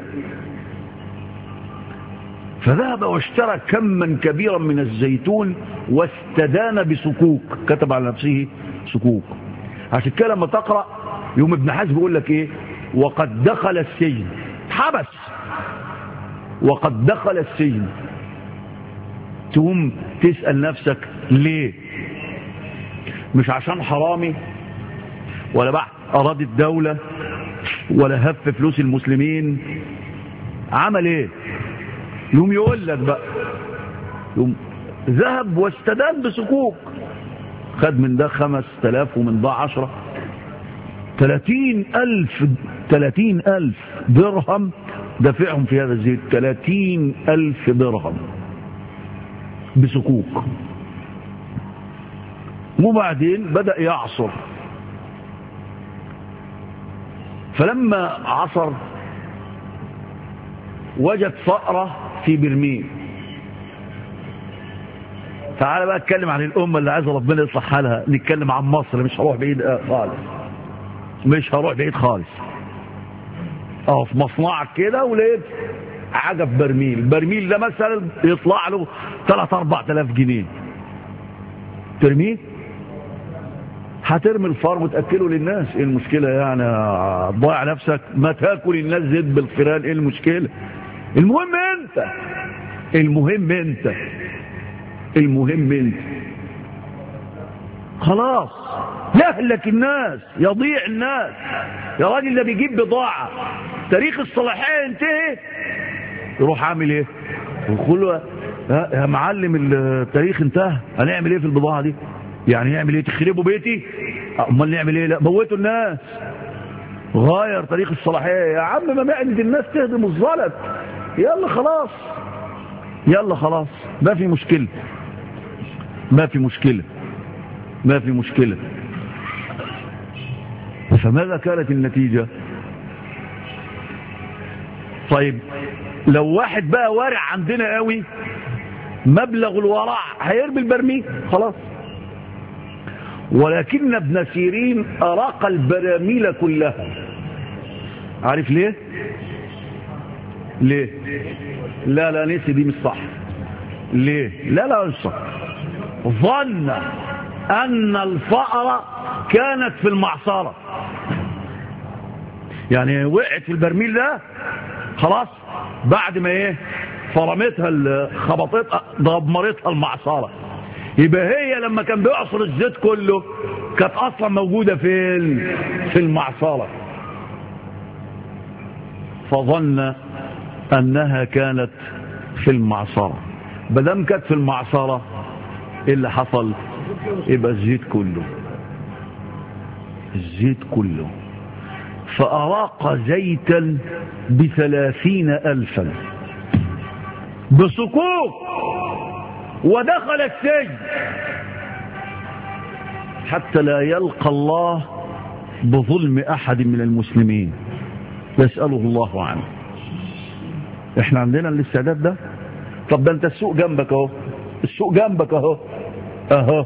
فذهب واشترى كما كبيرا من الزيتون واستدان بسكوك، كتب على نفسه سكوك. عشان كده لما تقرأ يوم ابن حزم بيقول لك ايه؟ وقد دخل السجن، حبس وقد دخل السجن. تقوم تسأل نفسك ليه؟ مش عشان حرامي ولا بعد أراد الدولة ولا هف فلوس المسلمين، عمل ايه؟ يوم يقول لك بقى، يوم ذهب واستدان بسكوك، خد من ده خمس تلاف ومن ده عشرة، تلاتين ألف تلاتين ألف درهم دفعهم في هذا الزيت، تلاتين ألف درهم بسكوك. وبعدين بدأ يعصر، فلما عصر وجد فأرة في برميل. تعال بقى اتكلم عن الأمة اللي عايز ربنا يصلح حالها، نتكلم عن مصر، مش هروح بعيد خالص، مش هروح بعيد خالص. اه في مصنعك كده ولقيت حاجة في برميل، البرميل ده مثلا يطلع له ثلاثة أربعة آلاف جنيه، ترميه؟ هترمي الفار وتأكله للناس، ايه المشكلة يعني؟ ضايع نفسك، ما تاكل الناس زيت بالفيران، ايه المشكلة؟ المهم انت المهم انت المهم انت خلاص يهلك الناس، يضيع الناس. يا راجل ده بيجيب بضاعة تاريخ الصلاحية ينتهي، يروح عامل ايه؟ ويقول له يا معلم التاريخ انتهى، هنعمل ايه في البضاعة دي؟ يعني يعمل ايه؟ تخربوا بيتي؟ امال نعمل ايه؟ لا موتوا الناس، غير تاريخ الصلاحية يا عم، ما معنى الناس تهدم الزلط، يلا خلاص يلا خلاص، ما في مشكلة ما في مشكلة ما في مشكلة. فماذا كانت النتيجة؟ طيب لو واحد بقى وارع عندنا قوي، مبلغ الورع، هيرمي البرميل خلاص. ولكن ابن سيرين أراق البراميل كلها. عارف ليه؟ ليه؟ لا لا نسي دي مش صح. ليه؟ لا لا مش صح. ظن أن الفأرة كانت في المعصرة، يعني وقعت في البرميل ده خلاص، بعد ما ايه فرمتها خبطتها دمرتها المعصرة، يبقى هي لما كان بيعصر الزيت كله كانت اصلا موجودة في في المعصرة. فظن انها كانت في المعصرة، بدم كانت في المعصرة ايه اللي حصل؟ يبقى الزيت كله الزيت كله فأراق زيتا بثلاثين ألفا بسكوك، ودخل السجن حتى لا يلقى الله بظلم أحد من المسلمين يسأله الله عنه. احنا عندنا الاستعداد ده؟ طب ده انت السوق جنبك اهو، السوق جنبك اهو اهو،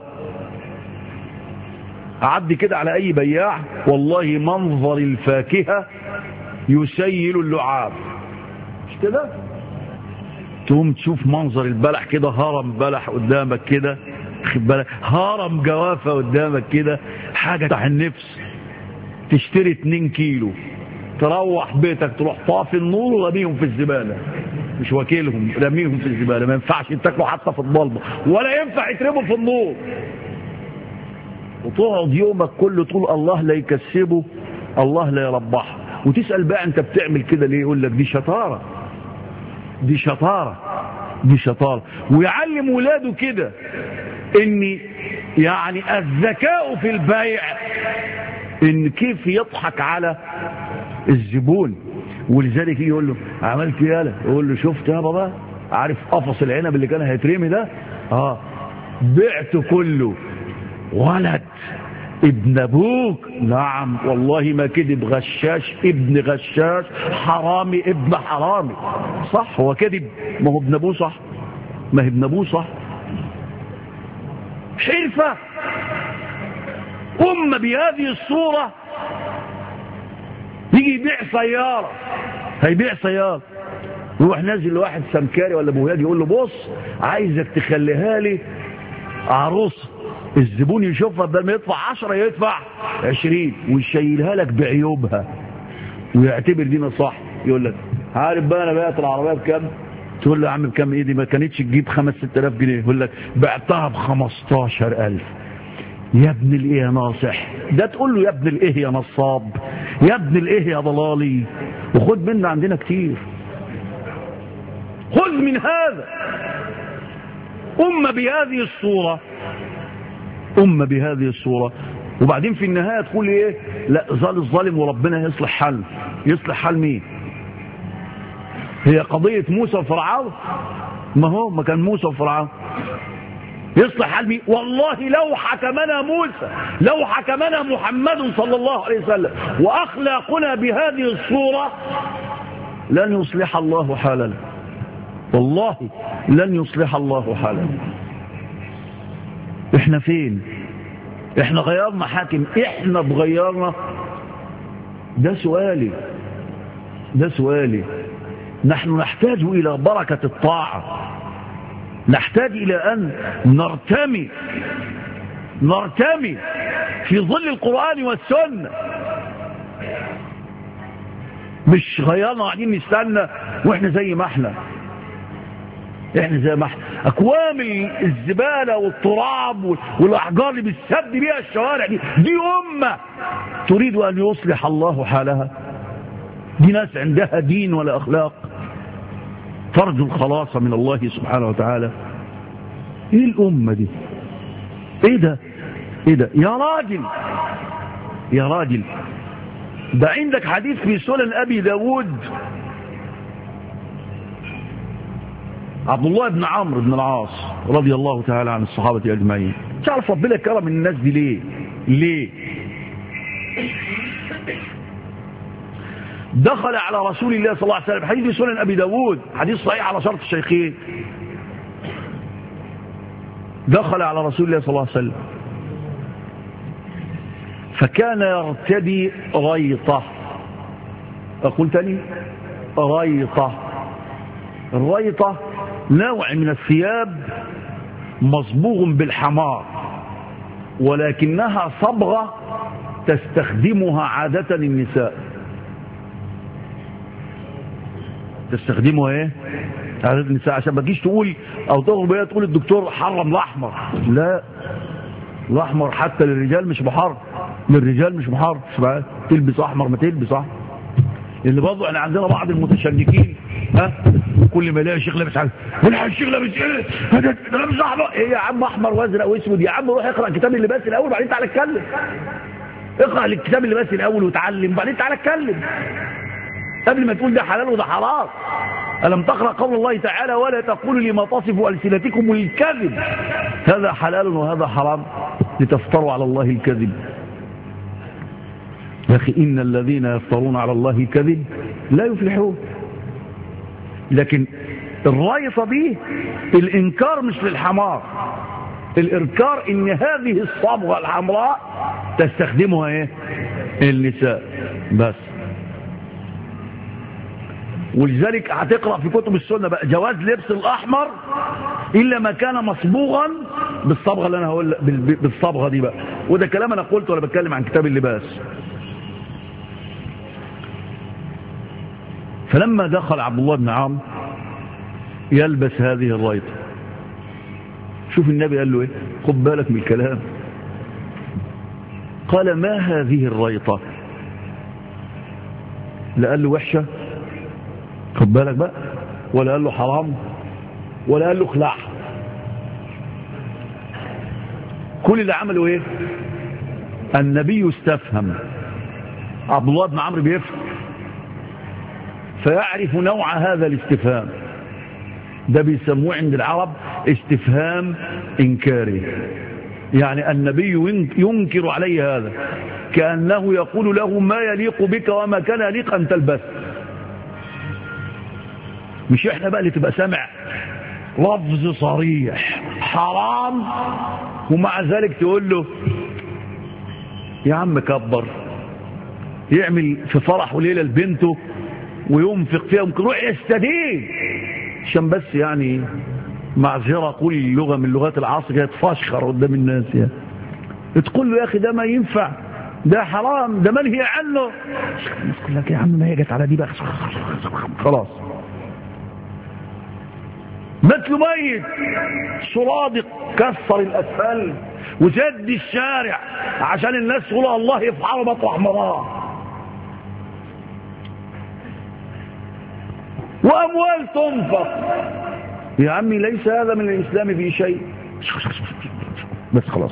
عدي كده على اي بياع والله منظر الفاكهة يسيل اللعاب، مش كده؟ تقوم تشوف منظر البلح كده، هرم بلح قدامك كده، هرم جوافة قدامك كده، حاجة تحت النفس. تشتري اتنين كيلو، تروح بيتك تروح طافي النور ورميهم في الزبالة، مش واكلهم، رميهم في الزبالة، ما ينفعش تاكلوا حتى في الضلمة، ولا ينفع يترموا في النور. وتقعد يومك كله تقول الله لا يكسبه، الله لا يربحه، وتسأل بقى انت بتعمل كده ليه؟ يقول لك دي شطارة، دي شطارة، دي شطارة. ويعلم ولاده كده ان يعني الذكاء في البيع ان كيف يضحك على الزبون. ولذلك يقول له عملت يالا، يقول له شفت يا بابا، عارف قفص العنب اللي كان هيترمي ده؟ اه بعته كله. ولد ابن ابوك؟ نعم والله ما كذب، غشاش ابن غشاش، حرامي ابن حرامي. صح هو كذب، ما هو ابن ابوه صح، ما هي ابن ابوه صح. حرفة أمة بهذه الصورة. يجي يبيع سيارة، هيبيع سيارة، يروح نازل لواحد سمكاري ولا بوهاد يقول له بص عايزك تخليها لي عروسة. الزبون يشوفها بدل ما يدفع عشرة يدفع عشرين ويشيلها لك بعيوبها ويعتبر دينا صح. يقول لك عارف بقى انا بعت العربية بكام؟ تقول له يا عم بكام؟ ايه دي ما كانتش تجيب خمس ست الاف جنيه. يقول لك بعتها بخمستاشر الف. يا ابن الايه يا ناصح ده؟ تقول له يا ابن الايه يا نصاب، يا ابن الايه يا ضلالي. وخد منا عندنا كتير، خذ من هذا. أمة بهذه الصورة، أمة بهذه الصورة. وبعدين في النهاية تقول ايه؟ لا ظل الظالم وربنا يصلح حل. يصلح حل مين؟ هي قضية موسى وفرعون؟ ما هو ما كان موسى وفرعون. يصلح حل مين؟ والله لو حكمنا موسى، لو حكمنا محمد صلى الله عليه وسلم وأخلاقنا بهذه الصورة لن يصلح الله حالنا، والله لن يصلح الله حالنا. احنا فين؟ احنا غيرنا حاكم؟ احنا بغيرنا؟ ده سؤالي، ده سؤالي. نحن نحتاج الى بركة الطاعة، نحتاج الى ان نرتمي، نرتمي في ظل القرآن والسنة. مش غيرنا قاعدين نستنى واحنا زي ما احنا، احنا زي ما احنا اكوام الزبالة والتراب والاحجار اللي بتسد بيها الشوارع دي. دي امة تريد ان يصلح الله حالها؟ دي ناس عندها دين ولا اخلاق؟ ترجو الخلاص من الله سبحانه وتعالى. ايه الامة دي؟ ايه ده؟ ايه ده يا راجل؟ يا راجل ده عندك حديث في سنن ابي داود، عبد الله بن عمرو بن العاص رضي الله تعالى عن الصحابة اجمعين. تعرف ربنا كرم الناس دي ليه؟ ليه؟ دخل على رسول الله صلى الله عليه وسلم، حديث في سنن ابي داود، حديث صحيح على شرط الشيخين. دخل على رسول الله صلى الله عليه وسلم فكان يرتدي ريطة. أقول تاني ريطة. الريطة نوع من الثياب مصبوغ بالحمار، ولكنها صبغة تستخدمها عادة النساء. تستخدمها ايه؟ عادة النساء، عشان ما تجيش تقول او تغرب بيها تقول الدكتور حرم الاحمر. لا، الاحمر حتى للرجال مش محرم، للرجال مش محرم. تلبس احمر ما تلبس احمر. اللي برضه احنا عندنا بعض المتشنكين، ها، كل ما يلاقي شيخ لابس حاجه يقول الشيخ لابس ايه؟ ده لابس احمر. ايه يا عم احمر وازرق واسود؟ يا عم روح اقرا كتاب اللباس الاول وبعدين تعالى اتكلم. اقرا الكتاب اللباس الاول وتعلم وبعدين تعالى اتكلم قبل ما تقول ده حلال وده حرام. ألم تقرأ قول الله تعالى ولا تقولوا لما تصف ألسنتكم الكذب هذا حلال وهذا حرام لتفتروا على الله الكذب. يا أخي إن الذين يفترون على الله الكذب لا يفلحون. لكن الرايطة دي الإنكار مش للحمار، الإنكار إن هذه الصبغة الحمراء تستخدمها إيه؟ النساء بس. ولذلك هتقرأ في كتب السنة بقى جواز لبس الأحمر إلا ما كان مصبوغا بالصبغة اللي أنا هقول بالصبغة دي بقى. وده كلام أنا قلته وأنا بتكلم عن كتاب اللباس. فلما دخل عبد الله بن عمرو يلبس هذه الرايطة، شوف النبي قال له إيه؟ خد بالك من الكلام. قال ما هذه الرايطة؟ لا قال له وحشة، خد بالك بقى، ولا قال له حرام، ولا قال له خلع. كل اللي عمله ايه؟ النبي استفهم. عبد الله بن عمرو بيفهم، فيعرف نوع هذا الاستفهام. ده بيسموه عند العرب استفهام إنكاري، يعني النبي ينكر عليه هذا، كأنه يقول له ما يليق بك وما كان يليق أن تلبس. مش احنا بقى اللي تبقى سامع لفظ صريح حرام ومع ذلك تقول له يا عم كبر، يعمل في فرح وليلة لبنته وينفق فيها، ممكن روح يستدين عشان بس يعني معذرة، كل لغة من لغات العصر كده تفشخر قدام الناس، يعني تقول له يا أخي ده ما ينفع، ده حرام، ده منهي عنه. يقول لك يا عم ما هي جت على دي بقى، خلاص. مثل ميت صرادق كسر الأسفل وسد الشارع عشان الناس تقول الله يفعله مطرح مراه، وأموال تنفق. يا عمي ليس هذا من الإسلام في شيء، بس خلاص.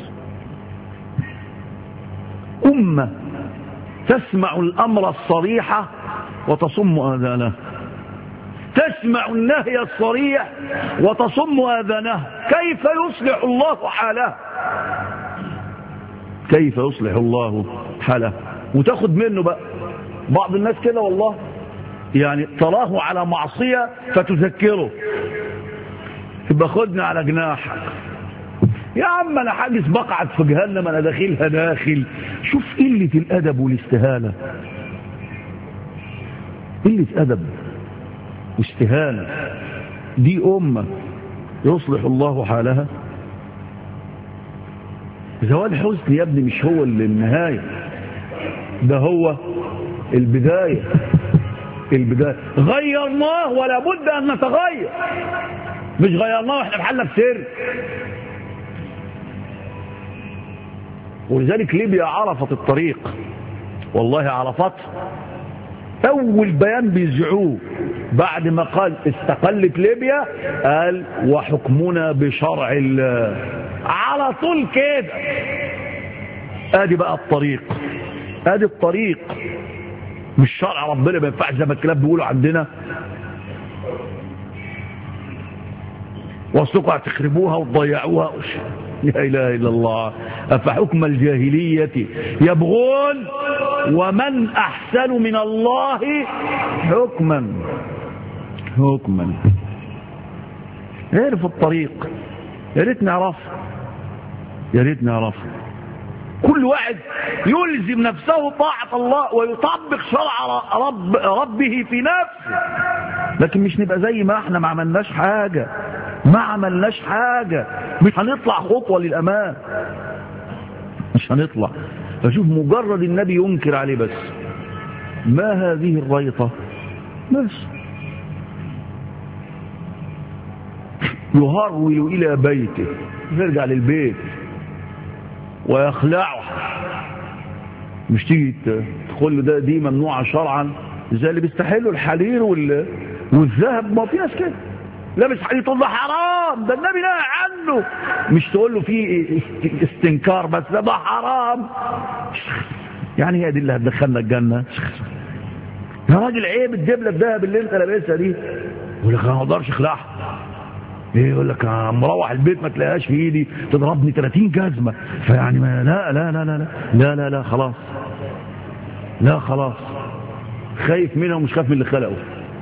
أمة تسمع الأمر الصريح وتصم آذانه، تسمع النهي الصريح وتصم آذانه. كيف يصلح الله حاله؟ كيف يصلح الله حاله؟ وتاخد منه بقى. بعض الناس كده والله، يعني تراه على معصية فتذكره، تبقى خدني على جناحك يا عم، انا حاجز بقعد في جهنم، انا داخلها داخل. شوف قلة الادب والاستهانة، قلة ادب واستهانة. دي امة يصلح الله حالها؟ زوال حزن يا ابني مش هو النهاية، ده هو البداية. البداية غيرناه ولا بد ان نتغير، مش غيرناه واحنا بحالنا في سر. ولذلك ليبيا عرفت الطريق، والله عرفت. اول بيان بيزعوه بعد ما قال استقلت ليبيا قال وحكمنا بشرع الله، على طول كده. ادي بقى الطريق، ادي الطريق، مش شرع ربنا ما ينفعش زي ما الكلاب بيقولوا عندنا، واصلكم هتخربوها وتضيعوها. لا اله الا الله. افحكم الجاهلية يبغون ومن احسن من الله حكما. حكما عرف الطريق، يا ريت نعرف، يا ريت نعرف. كل واحد يلزم نفسه طاعة الله ويطبق شرع رب ربه في نفسه، لكن مش نبقى زي ما احنا ما عملناش حاجة، ما عملناش حاجة، مش هنطلع خطوة للأمام، مش هنطلع. فشوف مجرد النبي ينكر عليه بس، ما هذه الريطة بس، يهرول إلى بيته، يرجع للبيت ويخلعه. مش تيجي تقول له ده دي ممنوعة شرعا، زي اللي بيستحلوا الحرير والذهب. ما في ناس كده لابس حرير تقول له حرام، ده النبي نهى عنه. مش تقول له في استنكار بس، ده حرام. يعني هي دي اللي هتدخلنا الجنة؟ يا راجل عيب الدبلة الذهب اللي انت لابسها دي. يقول لك انا ما اقدرش اخلعها. ايه يقول لك مروح البيت ما تلاقيهاش في ايدي، تضربني ثلاثين جزمه. فيعني ما لا لا لا لا لا لا لا خلاص، لا خلاص، خايف منها ومش خايف من اللي خلقه.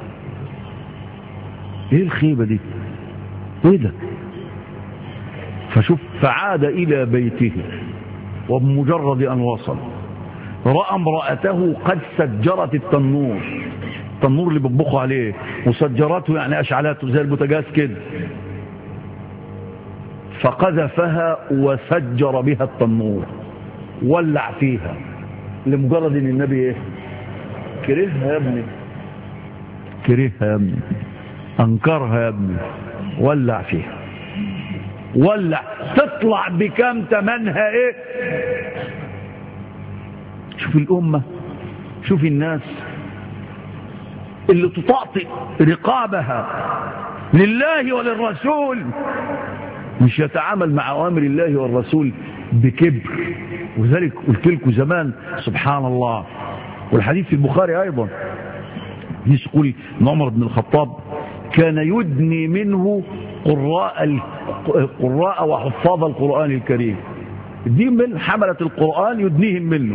ايه الخيبه دي؟ ايه ده؟ فشوف، فعاد الى بيته وبمجرد ان وصل راى امراته قد سجرت التنور، التنور اللي بيطبخوا عليه، وسجرته يعني اشعلته زي البوتاجاز كده، فقذفها وسجر بها التنور، ولع فيها، لمجرد ان النبي ايه؟ كرهها يا ابني، كرهها يا ابني، انكرها يا ابني، ولع فيها، ولع. تطلع بكم تمنها ايه؟ شوف الامه، شوف الناس، اللي تطأطئ رقابها لله وللرسول مش يتعامل مع أوامر الله والرسول بكبر. وذلك قلت لكم زمان سبحان الله، والحديث في البخاري أيضا يقول ان عمر بن الخطاب كان يدني منه قراء قراء وحفاظ القرآن الكريم، دي من حملة القرآن يدنيهم منه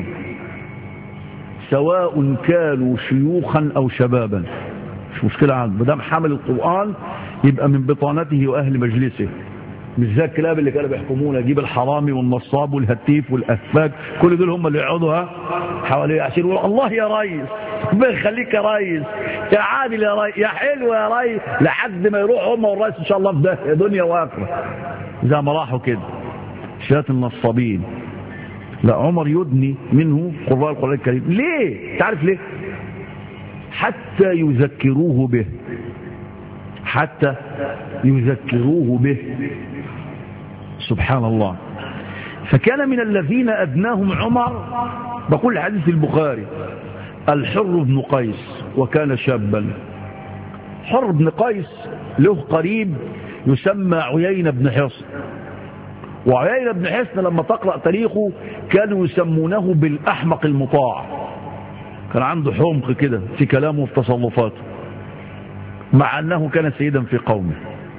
سواء كانوا شيوخا أو شبابا، مش مشكلة عنه، مدام حمل القرآن يبقى من بطانته وأهل مجلسه، مش زي الكلاب اللي كانوا بيحكمونا، يجيب الحرامي والنصاب والهتيف والأفاك كل دول هم اللي يقعدوا حواليه عشان يقولوا الله يا ريس، ربنا يخليك يا ريس، يا عادل يا ريس، يا حلو يا ريس، لحد ما يروح هم والرئيس ان شاء الله في ده دنيا واخره زي ما راحوا كده شات النصابين. لا، عمر يدني منه قراء القرآن الكريم. ليه؟ تعرف ليه؟ حتى يذكروه به، حتى يذكروه به. سبحان الله. فكان من الذين أدناهم عمر، بقول حديث البخاري، الحر بن قيس وكان شابا. حر بن قيس له قريب يسمى عيينة بن حصن، وعيينة بن حصن لما تقرأ تاريخه كانوا يسمونه بالأحمق المطاع، كان عنده حمق كده في كلامه وفي تصرفاته مع أنه كان سيدا في قومه.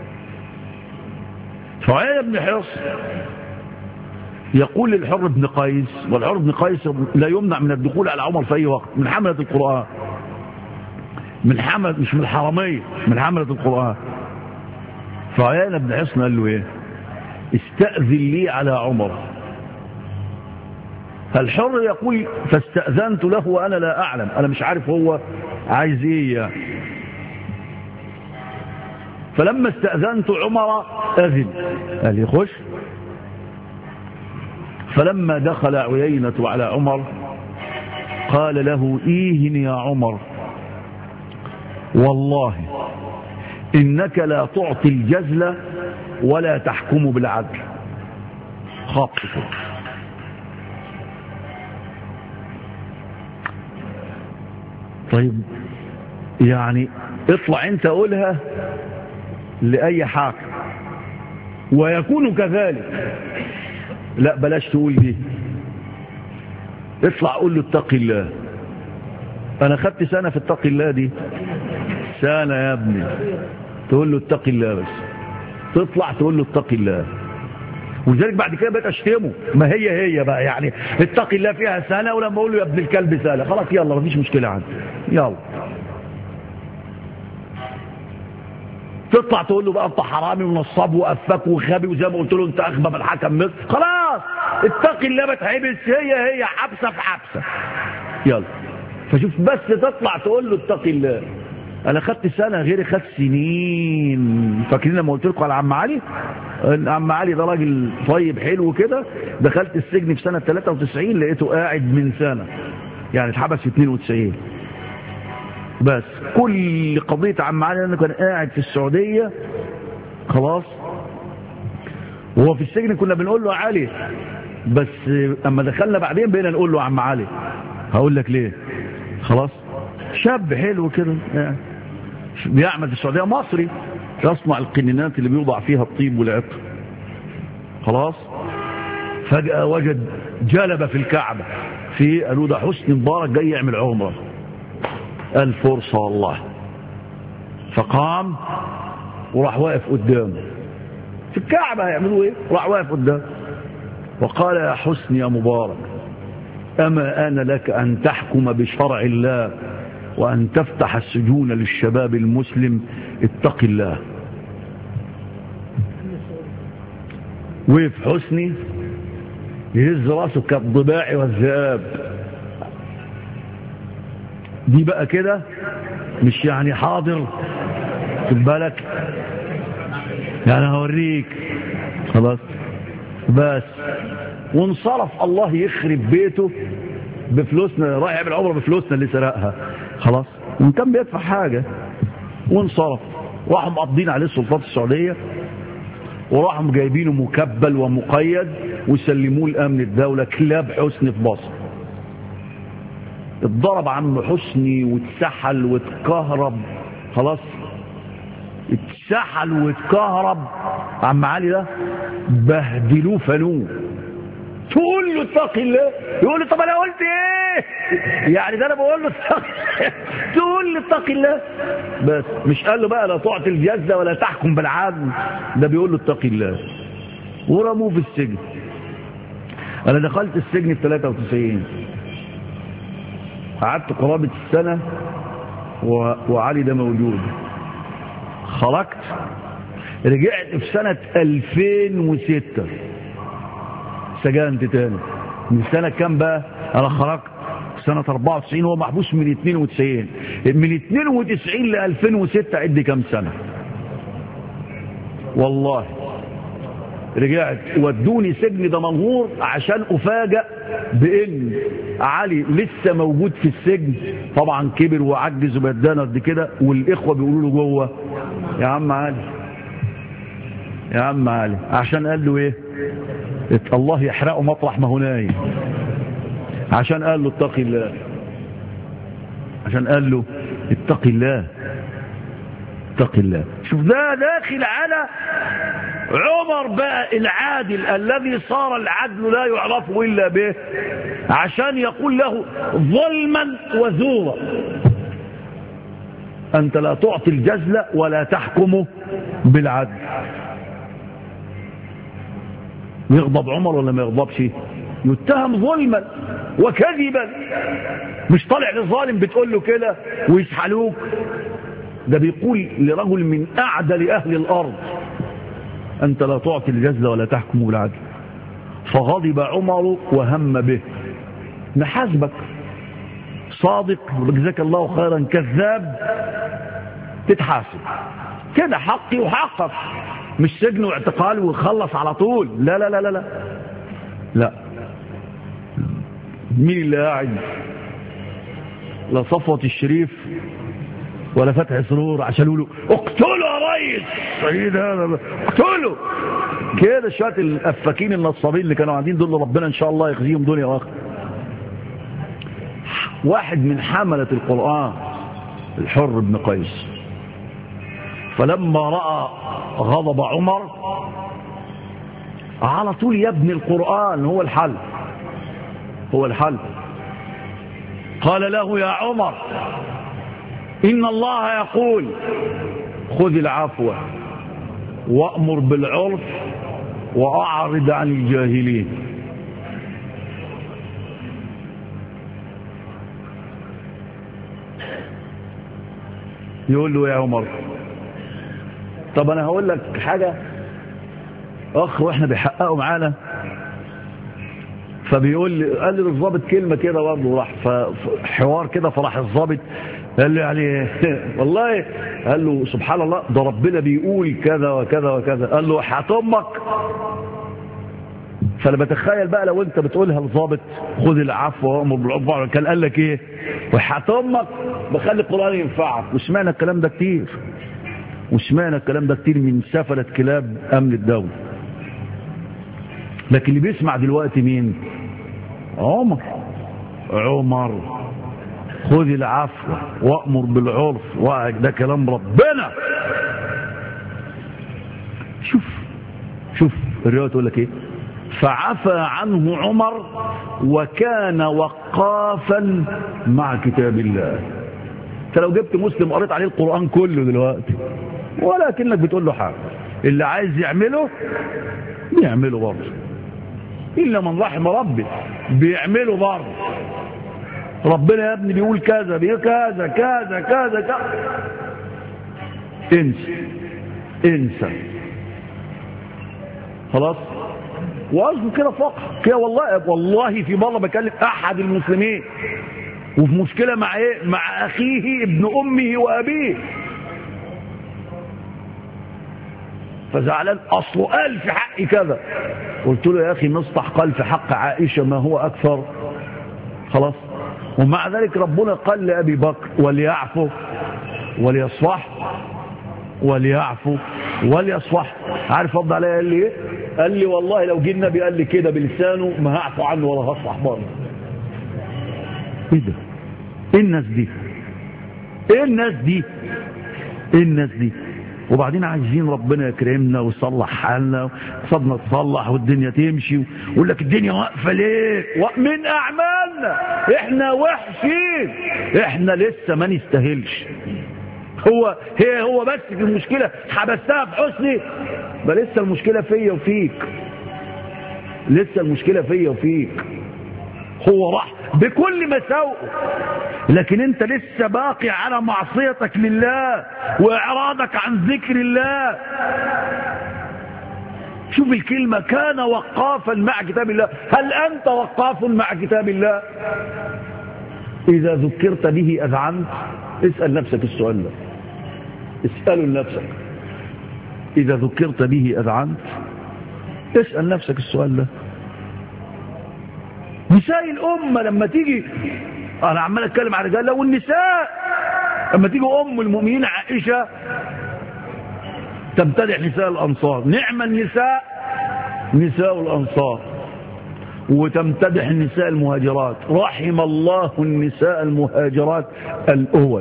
فعيينة بن حصن يقول للحر بن قيس، والحر بن قيس لا يمنع من الدخول على عمر في أي وقت من حملة القرآن، من حملة مش من الحرمية، من حملة القرآن. فعيينة بن حصن قال له ايه؟ استأذن لي على عمر. الحر يقول فاستأذنت له وأنا لا أعلم، أنا مش عارف هو عايز ايه يعني. فلما استأذنت عمر أذن، قال لي خش. فلما دخل عيينة على عمر قال له إيهن يا عمر، والله إنك لا تعطي الجزل ولا تحكم بالعدل. خاطئ. طيب يعني اطلع انت قولها لأي حاكم ويكون كذلك، لا بلاش تقول دي، اطلع قول له اتق الله. انا خدت سنة في اتق الله دي، سنة يا ابني، تقول له اتق الله بس، تطلع تقول له اتق الله. ولذلك بعد كده بقيت اشتمه، ما هي هي بقى يعني اتق الله فيها سنة، ولما اقول له يا ابن الكلب سنة خلاص يلا مفيش مشكلة عندي، يلا تطلع تقول له بقى انت حرامي ونصاب وافاك وخابي وزي ما قلت له انت اخبى من حكم مصر، خلاص اتق الله بتحبس، هي هي حبسه في حبسه، يلا. فشوف بس تطلع تقول له اتق الله. انا خدت سنه غيري خد سنين. فاكرين لما قلت لكم على عم علي؟ عم علي ده راجل طيب حلو كده، دخلت السجن في سنه ثلاثة وتسعين لقيته قاعد من سنه، يعني اتحبس في اثنين وتسعين. بس كل قضية عم علي انه كان قاعد في السعودية خلاص، وهو في السجن كنا بنقول له علي، بس اما دخلنا بعدين بقينا نقول له عم علي. هقول لك ليه؟ خلاص شاب حلو كده يعني بيعمل في السعودية، مصري يصنع القنينات اللي بيوضع فيها الطيب والعطر. خلاص فجأة وجد جلبة في الكعبة، في قالوا ده حسني مبارك جاي يعمل عمره، الفرصة والله. فقام وراح واقف قدامه في الكعبة، هيعملوا ايه؟ راح واقف قدامه وقال يا حسن يا مبارك، أما آن لك أن تحكم بشرع الله وأن تفتح السجون للشباب المسلم، اتق الله. وقف حسني يهز راسه كالضباع والذئاب. دي بقى كده مش يعني حاضر في بالك، يعني هوريك خلاص بس. وانصرف، الله يخرب بيته بفلوسنا، راح يعمل عمره بفلوسنا اللي سرقها خلاص، وان كان بيدفع حاجة. وانصرف، راحوا مقضين عليه السلطات السعودية، وراحوا جايبينه مكبل ومقيد وسلموه لأمن الدولة. كلاب حسني في مصر اتضرب عم حسني واتسحل واتكهرب، خلاص اتسحل واتكهرب عم علي ده، بهدلوه فنوه. تقول له اتقي الله، يقول له طب انا قلت ايه يعني؟ ده انا بقول له اتقي تقول له اتقي الله بس، مش قال له بقى لا تعطي الجزة ولا تحكم بالعدل، ده بيقول له اتقي الله، ورموه في السجن. انا دخلت السجن في ثلاثة وتسعين، قعدت قرابة السنة و... وعلي ده موجود. خرجت رجعت في سنة ألفين وستة سجنت تاني. من سنة كام بقى؟ انا خرجت سنة أربعة وتسعين، هو محبوس من اثنين وتسعين، من اثنين وتسعين ل ألفين وستة عد كام سنة والله. رجعت ودوني سجن دمنهور عشان افاجئ بان علي لسه موجود في السجن. طبعا كبر وعجز وبدانا قد كده، والاخوه بيقولوا له جوه يا عم علي يا عم علي، عشان قال له ايه؟ الله يحرقه مطرح ما هو نايم. عشان قال له اتقي الله، عشان قال له اتقي الله اتقي الله. شوف ده داخل على عمر بقى العادل الذي صار العدل لا يعرف إلا به، عشان يقول له ظلما وزورا أنت لا تعطي الجزل ولا تحكم بالعدل. يغضب عمر ولا ما يغضبش؟ يتهم ظلما وكذبا، مش طالع للظالم بتقول له كده ويسحلوك، ده بيقول لرجل من أعدل أهل الأرض أنت لا تعطي الجزل ولا تحكم بالعدل. فغضب عمر وهم به، نحاسبك صادق جزاك الله خيرا، كذاب تتحاسب كده، حقي وحقك، مش سجن واعتقال وخلص على طول. لا لا لا لا لا لا. مين اللي قاعد؟ لا صفوة الشريف ولا فتح سرور عشان يقولوا اقتلوا يا ريس سيد هذا اقتلوا كده. شويه الافاكين النصابين اللي كانوا قاعدين دول ربنا ان شاء الله يخزيهم دنيا واخره. واحد من حملة القرآن الحر بن قيس، فلما رأى غضب عمر على طول يبني القرآن هو الحل هو الحل قال له يا عمر إن الله يقول خذ العفو وأمر بالعرف وأعرض عن الجاهلين. يقول له يا عمر طب أنا هقول لك حاجة أخ وإحنا بيحققوا معانا، فبيقول لي قال لي للظابط كلمة كده برضه، راح حوار كده، فراح الظابط قال له يعني والله، قال له سبحان الله ده ربنا بيقول كذا وكذا وكذا، قال له حياة امك. فانا بتخيل بقى لو انت بتقولها للظابط خذ العفو وامر بالعرف، كان قال لك ايه؟ وحياة امك بخلي القرآن ينفعك. وسمعنا الكلام ده كتير وسمعنا الكلام ده كتير من سفلة كلاب امن الدولة. لكن اللي بيسمع دلوقتي مين؟ عمر عمر خذ العفو وأمر بالعرف، ده كلام ربنا. شوف شوف الرواية تقول لك ايه؟ فعفى عنه عمر وكان وقافا مع كتاب الله. انت لو جبت مسلم قريت عليه القرآن كله دلوقتي ولكنك بتقول له حاجة، اللي عايز يعمله بيعمله برضه، إلا من رحم ربي بيعمله برضه. ربنا يا ابني بيقول كذا بيقول كذا كذا كذا كذا، انسى انسى خلاص. وأصله كده فقط كده. والله والله في مرة بكلم أحد المسلمين وفي مشكلة مع ايه؟ مع أخيه ابن أمه وأبيه، فزعلان أصله قال في حقي كذا. قلت له يا أخي مصطح قال في حق عائشة ما هو أكثر، خلاص. ومع ذلك ربنا قال لأبي بكر وليعفو وليصفح وليعفو وليصفح. عارف رد عليا قال لي ايه؟ قال لي والله لو جه النبي قال لي كده بلسانه ما هعفو عنه ولا هصفح برضه. ايه ده؟ ايه الناس دي؟ ايه الناس دي؟ ايه الناس دي؟ وبعدين عايزين ربنا يكرمنا ويصلح حالنا، صدنا تصلح والدنيا تمشي، ويقول لك الدنيا واقفه ليه؟ من اعمالنا احنا وحشين، احنا لسه ما نستاهلش. هو هي هو بس في المشكله حبستها في حسني، ده لسه المشكله فيا وفيك، لسه المشكله فيا وفيك. هو راح بكل مساوئه، لكن انت لسه باقي على معصيتك لله واعراضك عن ذكر الله. شوف الكلمة، كان وقافا مع كتاب الله. هل انت وقاف مع كتاب الله؟ اذا ذكرت به اذعنت؟ اسأل نفسك السؤال ده، اسأله لنفسك. اذا ذكرت به اذعنت؟ اسأل نفسك السؤال ده. نساء الأمة لما تيجي، أنا عمال أتكلم عن الرجال والنساء، لما تيجي أم المؤمنين عائشة تمتدح نساء الأنصار، نعم النساء نساء الأنصار، وتمتدح النساء المهاجرات، رحم الله النساء المهاجرات الأول،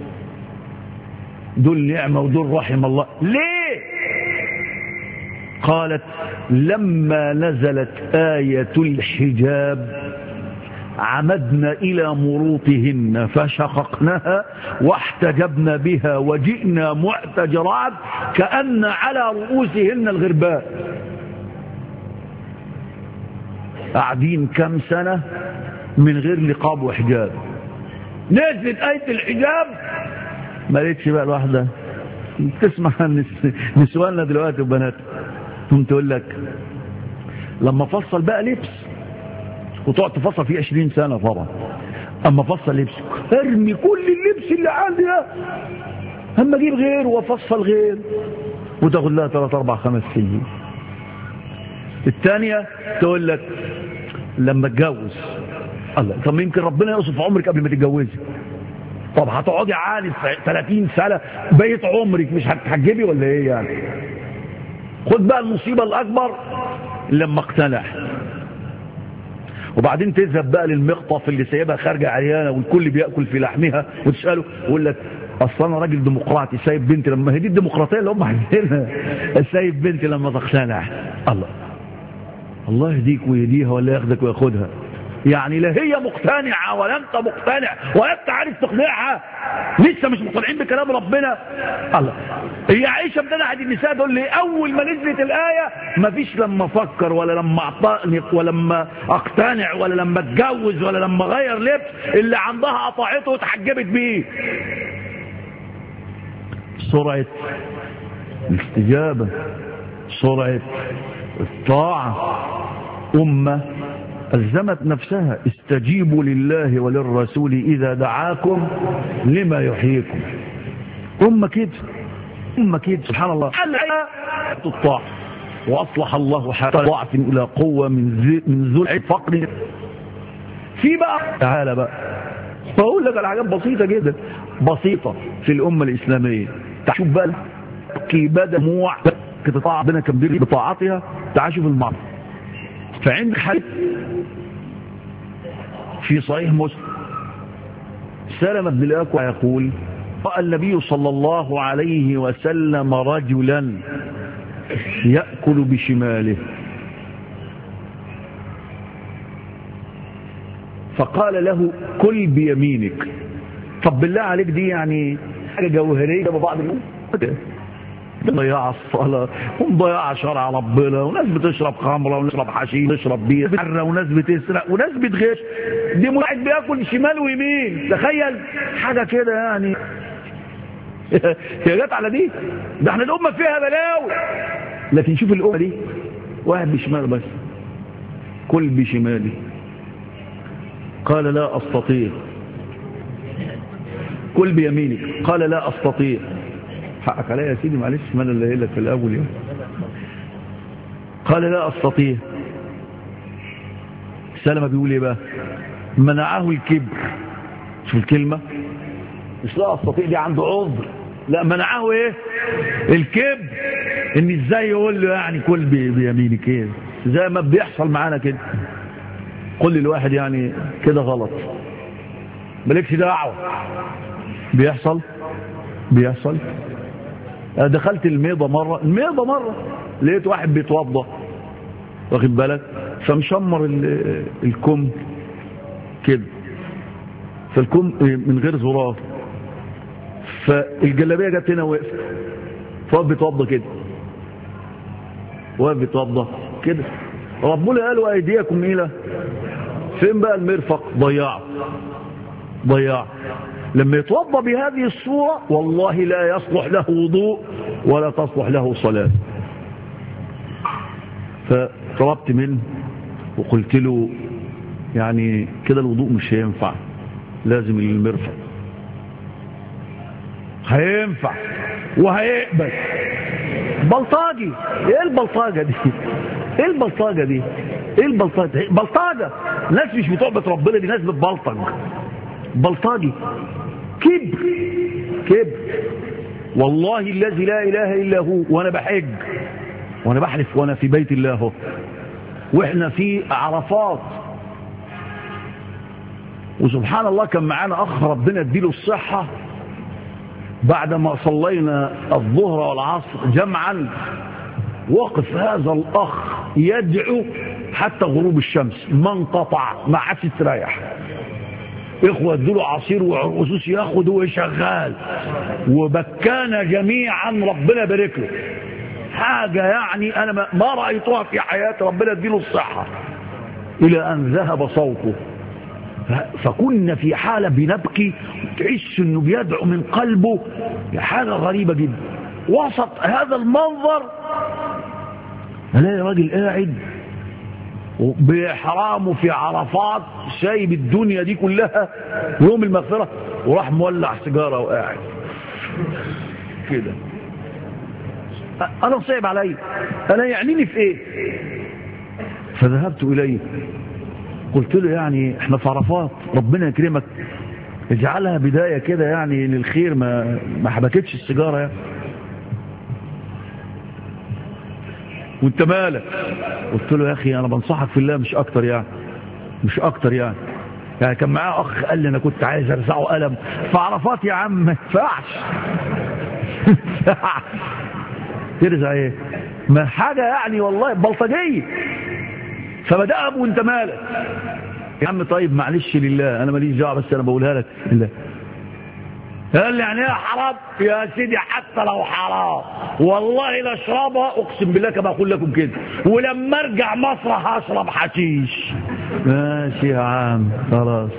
دول نعمة ودول رحم الله. ليه؟ قالت لما نزلت آية الحجاب عمدنا إلى مروطهن فشققناها واحتجبنا بها وجئنا معتجرات كأن على رؤوسهن الغرباء. قاعدين كم سنة من غير نقاب وحجاب، نزلت آية الحجاب ما لقيتش بقى الواحدة تسمع نسواننا دلوقتي وبنات ثم تقول لك لما فصل بقى لبس، وتقعد تفصل فيه عشرين سنة طبعا، اما فصل لبس ارمي كل اللبس اللي عندي ده، اما اجيب غير وافصل غير، وتاخد لها ثلاث اربع خمس سنين. الثانية تقول لك لما اتجوز، الله طب يمكن ربنا يوصف عمرك قبل ما تتجوزي. طب هتقعدي عاني ثلاثين سنة بقيت عمرك مش هتحجبي ولا ايه يعني؟ خد بقى المصيبة الأكبر لما اقتنع، وبعدين تذهب بقى للمقطف اللي سايبها خارجة عريانة والكل بيأكل في لحمها، وتسأله يقول لك أصلا أنا راجل ديمقراطي سايب بنتي لما هي دي الديمقراطية اللي هم عايزينها، سايب بنتي لما تقتنع. الله الله يهديك ويهديها ولا ياخدك وياخدها، يعني لا هي مقتنعة ولا انت مقتنع ولا انت عارف تقنعها، لسه مش مقتنعين بكلام ربنا. الله هي عائشة امتنعت النساء دول ليه؟ اول ما نزلت الآية مفيش لما افكر ولا لما اعتنق ولا لما اقتنع ولا لما اتجوز ولا لما اغير لبس، اللي عندها قطعته وتحجبت بيه. سرعة الاستجابة، سرعة الطاعة. أمة ألزمت نفسها استجيبوا لله وللرسول إذا دعاكم لما يحييكم. أمة كده، أمة كده سبحان الله. الطاعة وأصلح الله حال ضعف إلى قوة من من ذل فقر. في بقى تعالى بقى بقول لك الحاجات بسيطة جدا، بسيطة في الأمة الإسلامية. شوف بقى كيبادة دموع كتطاع ربنا كبير بطاعتها، تعال شوف المعنى. فعند حديث في صحيح مسلم سلمة بن الأكوع يقول رأى النبي صلى الله عليه وسلم رجلا يأكل بشماله فقال له كل بيمينك. طب بالله عليك دي يعني حاجة جوهرية ببعض الناس ضياع الصلاة ومضياع شرع ربنا، وناس بتشرب خمرة ونشرب حشيش ونشرب بير، وناس بتسرق وناس بتغش، دي واحد بياكل شمال ويمين. تخيل حاجة كده يعني يا جت على دي، ده احنا الأمة فيها بلاوي. لكن شوف الأمة دي واحد بشماله بس، كل بشمالي. قال لا أستطيع. كل بيمينك. قال لا أستطيع. حقك عليا يا سيدي معلش، ما انا اللي قايل لك في الاول يعني. قال لا استطيع. سلمة بيقول ايه بقى؟ منعه الكبر. شوف الكلمه، مش لا استطيع دي عنده عذر، لا منعه ايه؟ الكبر. ان ازاي يقول له يعني كل بيمينك ايه؟ زي ما بيحصل معانا كده، قل للواحد يعني كده غلط، مالكش دعوة. بيحصل بيحصل أنا دخلت الميضة مرة الميضة مرة لقيت واحد بيتوضى واخد بالك فمشمر الكم كده فالكم من غير زرار فالجلابية جت هنا وقفت فهو بيتوضى كده وهو بيتوضى كده ربنا قال وأيديكم إلى فين بقى المرفق ضياع ضياع لما يتوضى بهذه الصورة والله لا يصلح له وضوء ولا تصلح له صلاة. فطلبت منه وقلت له يعني كده الوضوء مش هينفع لازم المرفق. هينفع وهيقبل بلطاجي. ايه البلطاجة دي ايه البلطاجة دي ايه البلطاجة بلطاجة ناس مش بتعبد ربنا دي ناس بتبلطج بلطاجي كبر كبر والله الذي لا اله الا هو وانا بحج وانا بحلف وانا في بيت الله هو واحنا في عرفات وسبحان الله كان معانا اخ ربنا اديله الصحة بعد ما صلينا الظهر والعصر جمعا وقف هذا الاخ يدعو حتى غروب الشمس ما انقطع ما عادش تريح. اخوة ادوا عصير وعرقسوس ياخد وهو شغال وبكانا جميعا ربنا بارك له حاجة يعني انا ما رأيتها في حياتي ربنا اديله الصحة الى ان ذهب صوته. فكنا في حالة بنبكي تحس انه بيدعو من قلبه حاجة غريبة جدا. وسط هذا المنظر الاقي راجل قاعد بإحرامه في عرفات سايب الدنيا دي كلها يوم المغفرة وراح مولع سيجارة وقاعد كده. انا صعب علي انا يعنيني في ايه. فذهبت اليه قلت له يعني احنا في عرفات ربنا يكرمك اجعلها بداية كده يعني للخير ما ما حبكتش السيجارة يعني. وانت مالك قلت له يا اخي انا بنصحك في الله مش اكتر يعني مش اكتر يعني يعني كان معاه اخ قال لي انا كنت عايز ارزعه قلم في عرفات يا عم ما ينفعش ترزع ايه ما حاجة يعني والله بلطجية. فبدأ ابو انت مالك يا عم طيب معلش لله انا ماليش دعوه بس انا بقولها لك لله. قال لي يعني ايه حرام يا سيدي حتى لو حرام والله لا اشربها اقسم بالله كما اقول لكم كده ولما ارجع مصر هشرب حشيش. ماشي يا عم خلاص.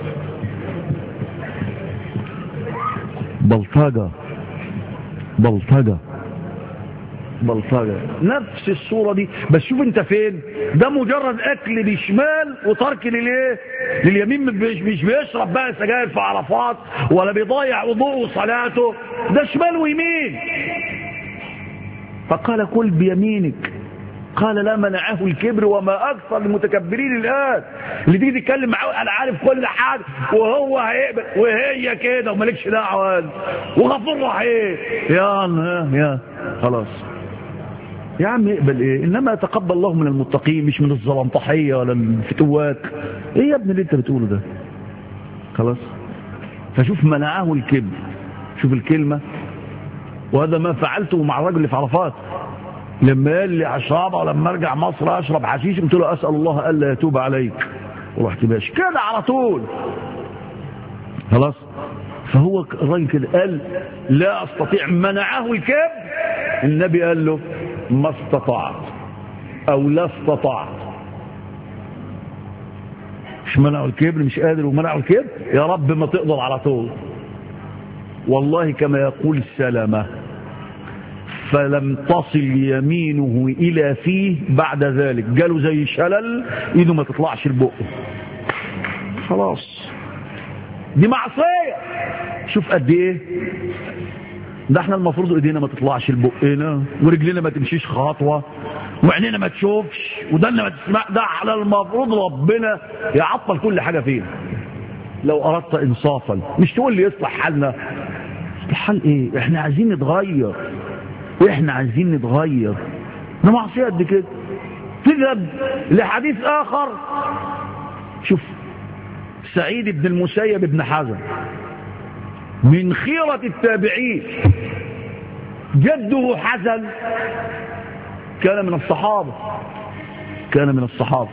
بلطجة بلطجة بلطجة نفس الصورة دي بس شوف انت فين. ده مجرد اكل بشمال وترك للايه لليمين مش بيشرب بقى سجاير في عرفات ولا بيضيع وضوءه وصلاته ده شمال ويمين. فقال كل بيمينك قال لا منعه الكبر وما اكثر المتكبرين الان اللي تيجي تتكلم معاه انا عارف كل حاجه وهو هيقبل وهي كده ومالكش دعوه وغفور رحيم يا يا خلاص يا عم يقبل ايه. انما يتقبل الله من المتقين مش من الزلنطحيه ولا الفتوات. ايه يا ابني اللي انت بتقوله ده خلاص. فشوف منعه الكبر شوف الكلمه. وهذا ما فعلته مع الرجل اللي في عرفات لما قال لي اشرب ولما ارجع مصر اشرب حشيش قلت له اسال الله الا يتوب عليك ورحت ماشي كده على طول خلاص. فهو الراجل كده قال لا استطيع منعه الكبر. النبي قال له ما استطعت او لا استطعت. مش منعه الكبر مش قادر ومنعه الكبر يا رب ما تقدر على طول. والله كما يقول السلامة فلم تصل يمينه الى فيه بعد ذلك جاله زي شلل ايده ما تطلعش لبقه خلاص. دي معصية. شوف قد ايه ده احنا المفروض ايدينا ما تطلعش لبقنا ورجلنا ما تمشيش خطوة وعينينا ما تشوفش ودنا ما تسمع. ده على المفروض ربنا يعطل كل حاجة فينا لو اردت انصافا. مش تقول لي يصلح حالنا. يصلح حال ايه احنا عايزين نتغير احنا عايزين نتغير. ده معصية قد كده. تذهب لحديث اخر شوف سعيد بن المسيب بن حزن من خيرة التابعين، جده حزن كان من الصحابة كان من الصحابة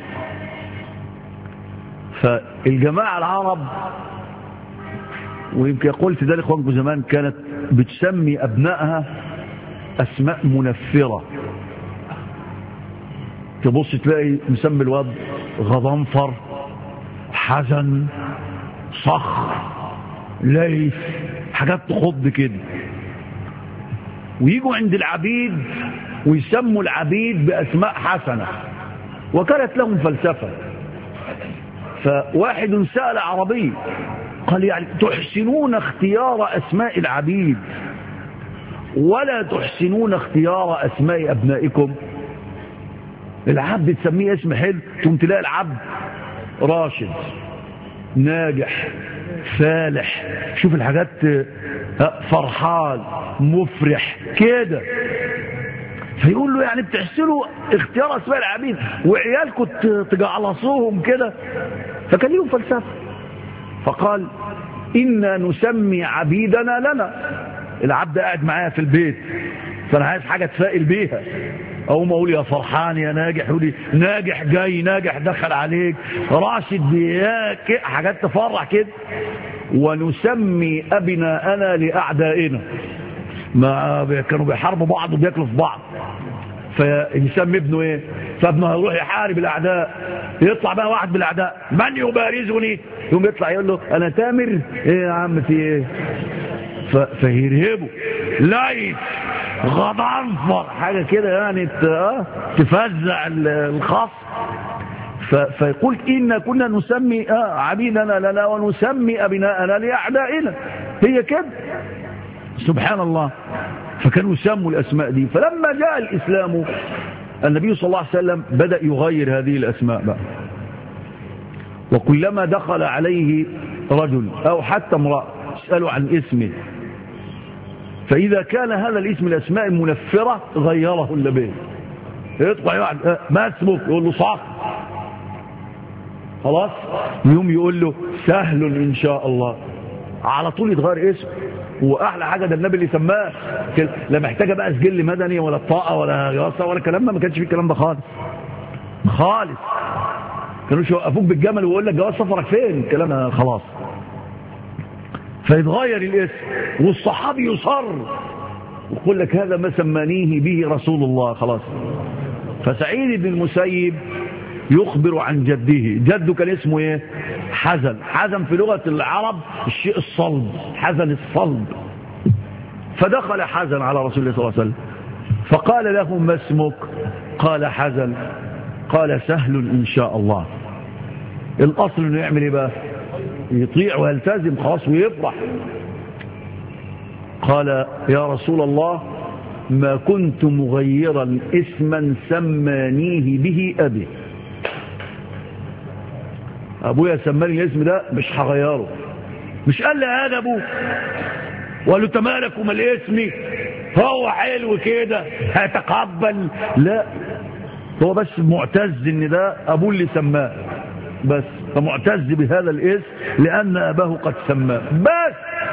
فالجماعة العرب، ويمكن قلت ذلك اخوانكم زمان، كانت بتسمي أبنائها أسماء منفرة. تبص تلاقي مسمي الواد غضنفر، حزن، صخر، ليث، حاجات تخض كده. ويجوا عند العبيد ويسموا العبيد بأسماء حسنة، وكانت لهم فلسفة. فواحد سأل عربي قال يعني تحسنون اختيار أسماء العبيد ولا تحسنون اختيار أسماء أبنائكم؟ العبد تسميه اسم حلو، ثم تلاقي العبد راشد، ناجح، فالح، شوف الحاجات، فرحان، مفرح كده. فيقول له يعني بتحسنوا اختيار اسماء العبيد وعيالكم تجعلصوهم كده؟ فكان لهم فلسفه، فقال إنا نسمي عبيدنا لنا. العبد قاعد معايا في البيت، فانا عايز حاجه اتفائل بيها، اقوم اقول يا فرحان يا ناجح، يقول لي ناجح جاي، ناجح دخل عليك، راشد يا حاجات تفرح كده. ونسمي ابناءنا لاعدائنا، ما كانوا بيحاربوا بعض وبياكلوا في بعض، فيسمي ابنه ايه؟ فابنه هيروح يحارب الاعداء، يطلع بقى واحد بالاعداء، من يبارزني؟ يقوم يطلع يقول له انا تامر. ايه يا عم في ايه؟ فيرهبه، ليث، غضنفر، حاجه كده يعني تفزع الخصم. فيقول إن كنا نسمي عبيدنا لنا ونسمي أبناءنا لأعدائنا، هي كده سبحان الله. فكانوا يسموا الأسماء دي. فلما جاء الإسلام النبي صلى الله عليه وسلم بدأ يغير هذه الأسماء بقى، وكلما دخل عليه رجل أو حتى امرأة يسألوا عن اسمه، فإذا كان هذا الاسم الأسماء المنفرة غيره النبي. يطلع يعني ما اسمك؟ يقول له صح، خلاص. يوم يقول له سهل إن شاء الله، على طول يتغير اسمه. واحلى حاجه ده النبي اللي سماه، لا محتاجه بقى سجل مدني ولا بطاقه ولا جواسه ولا كلام، ما كانش فيه الكلام ده خالص خالص. كانوا يوقفوك بالجمل ويقول لك جواز سفرك فين، الكلام ده خلاص. فيتغير الاسم، والصحابي يصر ويقول لك هذا ما سمانيه به رسول الله، خلاص. فسعيد بن المسيب يخبر عن جده، جده كان اسمه ايه؟ حزن. حزن في لغة العرب الشيء الصلب، حزن الصلب. فدخل حزن على رسول الله صلى الله عليه وسلم فقال له ما اسمك؟ قال حزن. قال سهل إن شاء الله. الأصل انه يعمل ايه بقى؟ يطيع ويلتزم خلاص ويفرح. قال يا رسول الله ما كنت مغيرا اسما سمانيه به أبي، ابويا سماني الاسم ده مش هغيره. مش قال لي هذا ابوه وقال له تمالك ومال اسمي هو حلو كده هيتقبل، لا، هو بس معتز ان ده ابوه اللي سماه بس، فمعتز بهذا الاسم لان اباه قد سماه بس.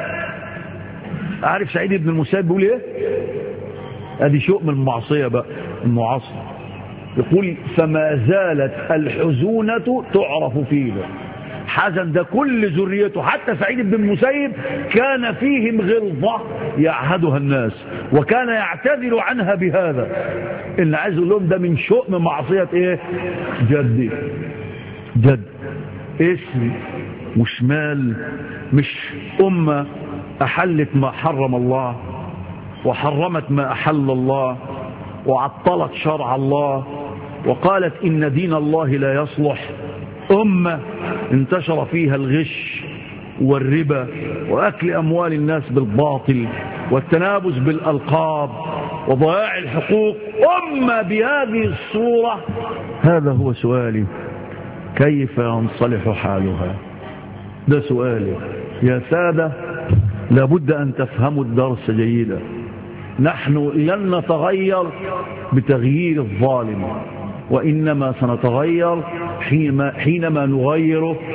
عارف سعيد بن المسيب بيقول ايه؟ ادي شؤم من المعصيه بقى المعاصر. يقول فما زالت الحزونة تعرف فيه. حزن ده كل ذريته، حتى سعيد بن المسيب كان فيهم غلظة يعهدها الناس، وكان يعتذر عنها بهذا. إن عايز اقول لهم ده من شؤم معصية ايه؟ جدي. جد اسم وشمال، مش أمة أحلت ما حرم الله وحرمت ما أحل الله وعطلت شرع الله وقالت إن دين الله لا يصلح. أمة انتشر فيها الغش والربا وأكل أموال الناس بالباطل والتنابز بالألقاب وضياع الحقوق. أمة بهذه الصورة. هذا هو سؤالي، كيف ينصلح حالها؟ ده سؤالي يا سادة. لابد أن تفهموا الدرس جيدا. نحن لن نتغير بتغيير الظالم، وإنما سنتغير حينما نغير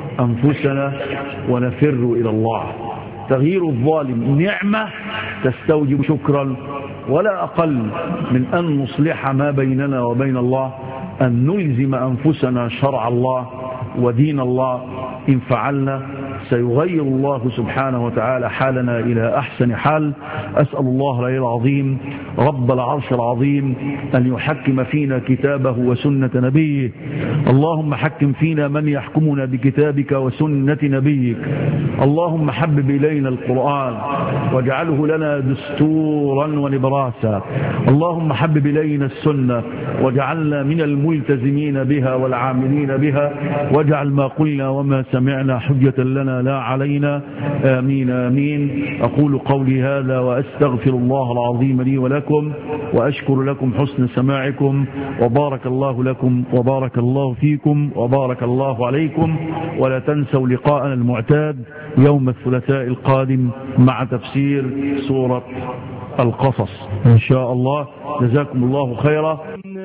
أنفسنا ونفر إلى الله. تغيير الظالم نعمة تستوجب شكرا، ولا أقل من أن نصلح ما بيننا وبين الله، أن نلزم أنفسنا شرع الله ودين الله. إن فعلنا سيغير الله سبحانه وتعالى حالنا إلى أحسن حال. أسأل الله العلي العظيم رب العرش العظيم أن يحكم فينا كتابه وسنة نبيه. اللهم حكم فينا من يحكمنا بكتابك وسنة نبيك. اللهم حبب إلينا القرآن واجعله لنا دستورا ونبراسا. اللهم حبب إلينا السنة واجعلنا من الملتزمين بها والعاملين بها، واجعل ما قلنا وما سمعنا حجة لنا لا علينا. آمين آمين. أقول قولي هذا وأستغفر الله العظيم لي ولكم، وأشكر لكم حسن سماعكم، وبارك الله لكم وبارك الله فيكم وبارك الله عليكم. ولا تنسوا لقاءنا المعتاد يوم الثلاثاء القادم مع تفسير سورة القصص إن شاء الله. جزاكم الله خيرا.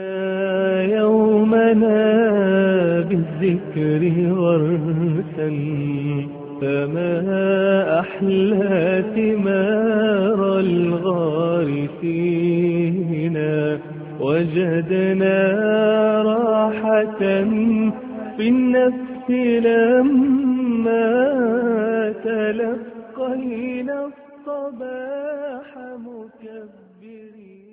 يومنا بالذكر وارسل، فما أحلى ثمار الغارسين، وجدنا راحة في النفس لما تلقينا الصباح مكبرين.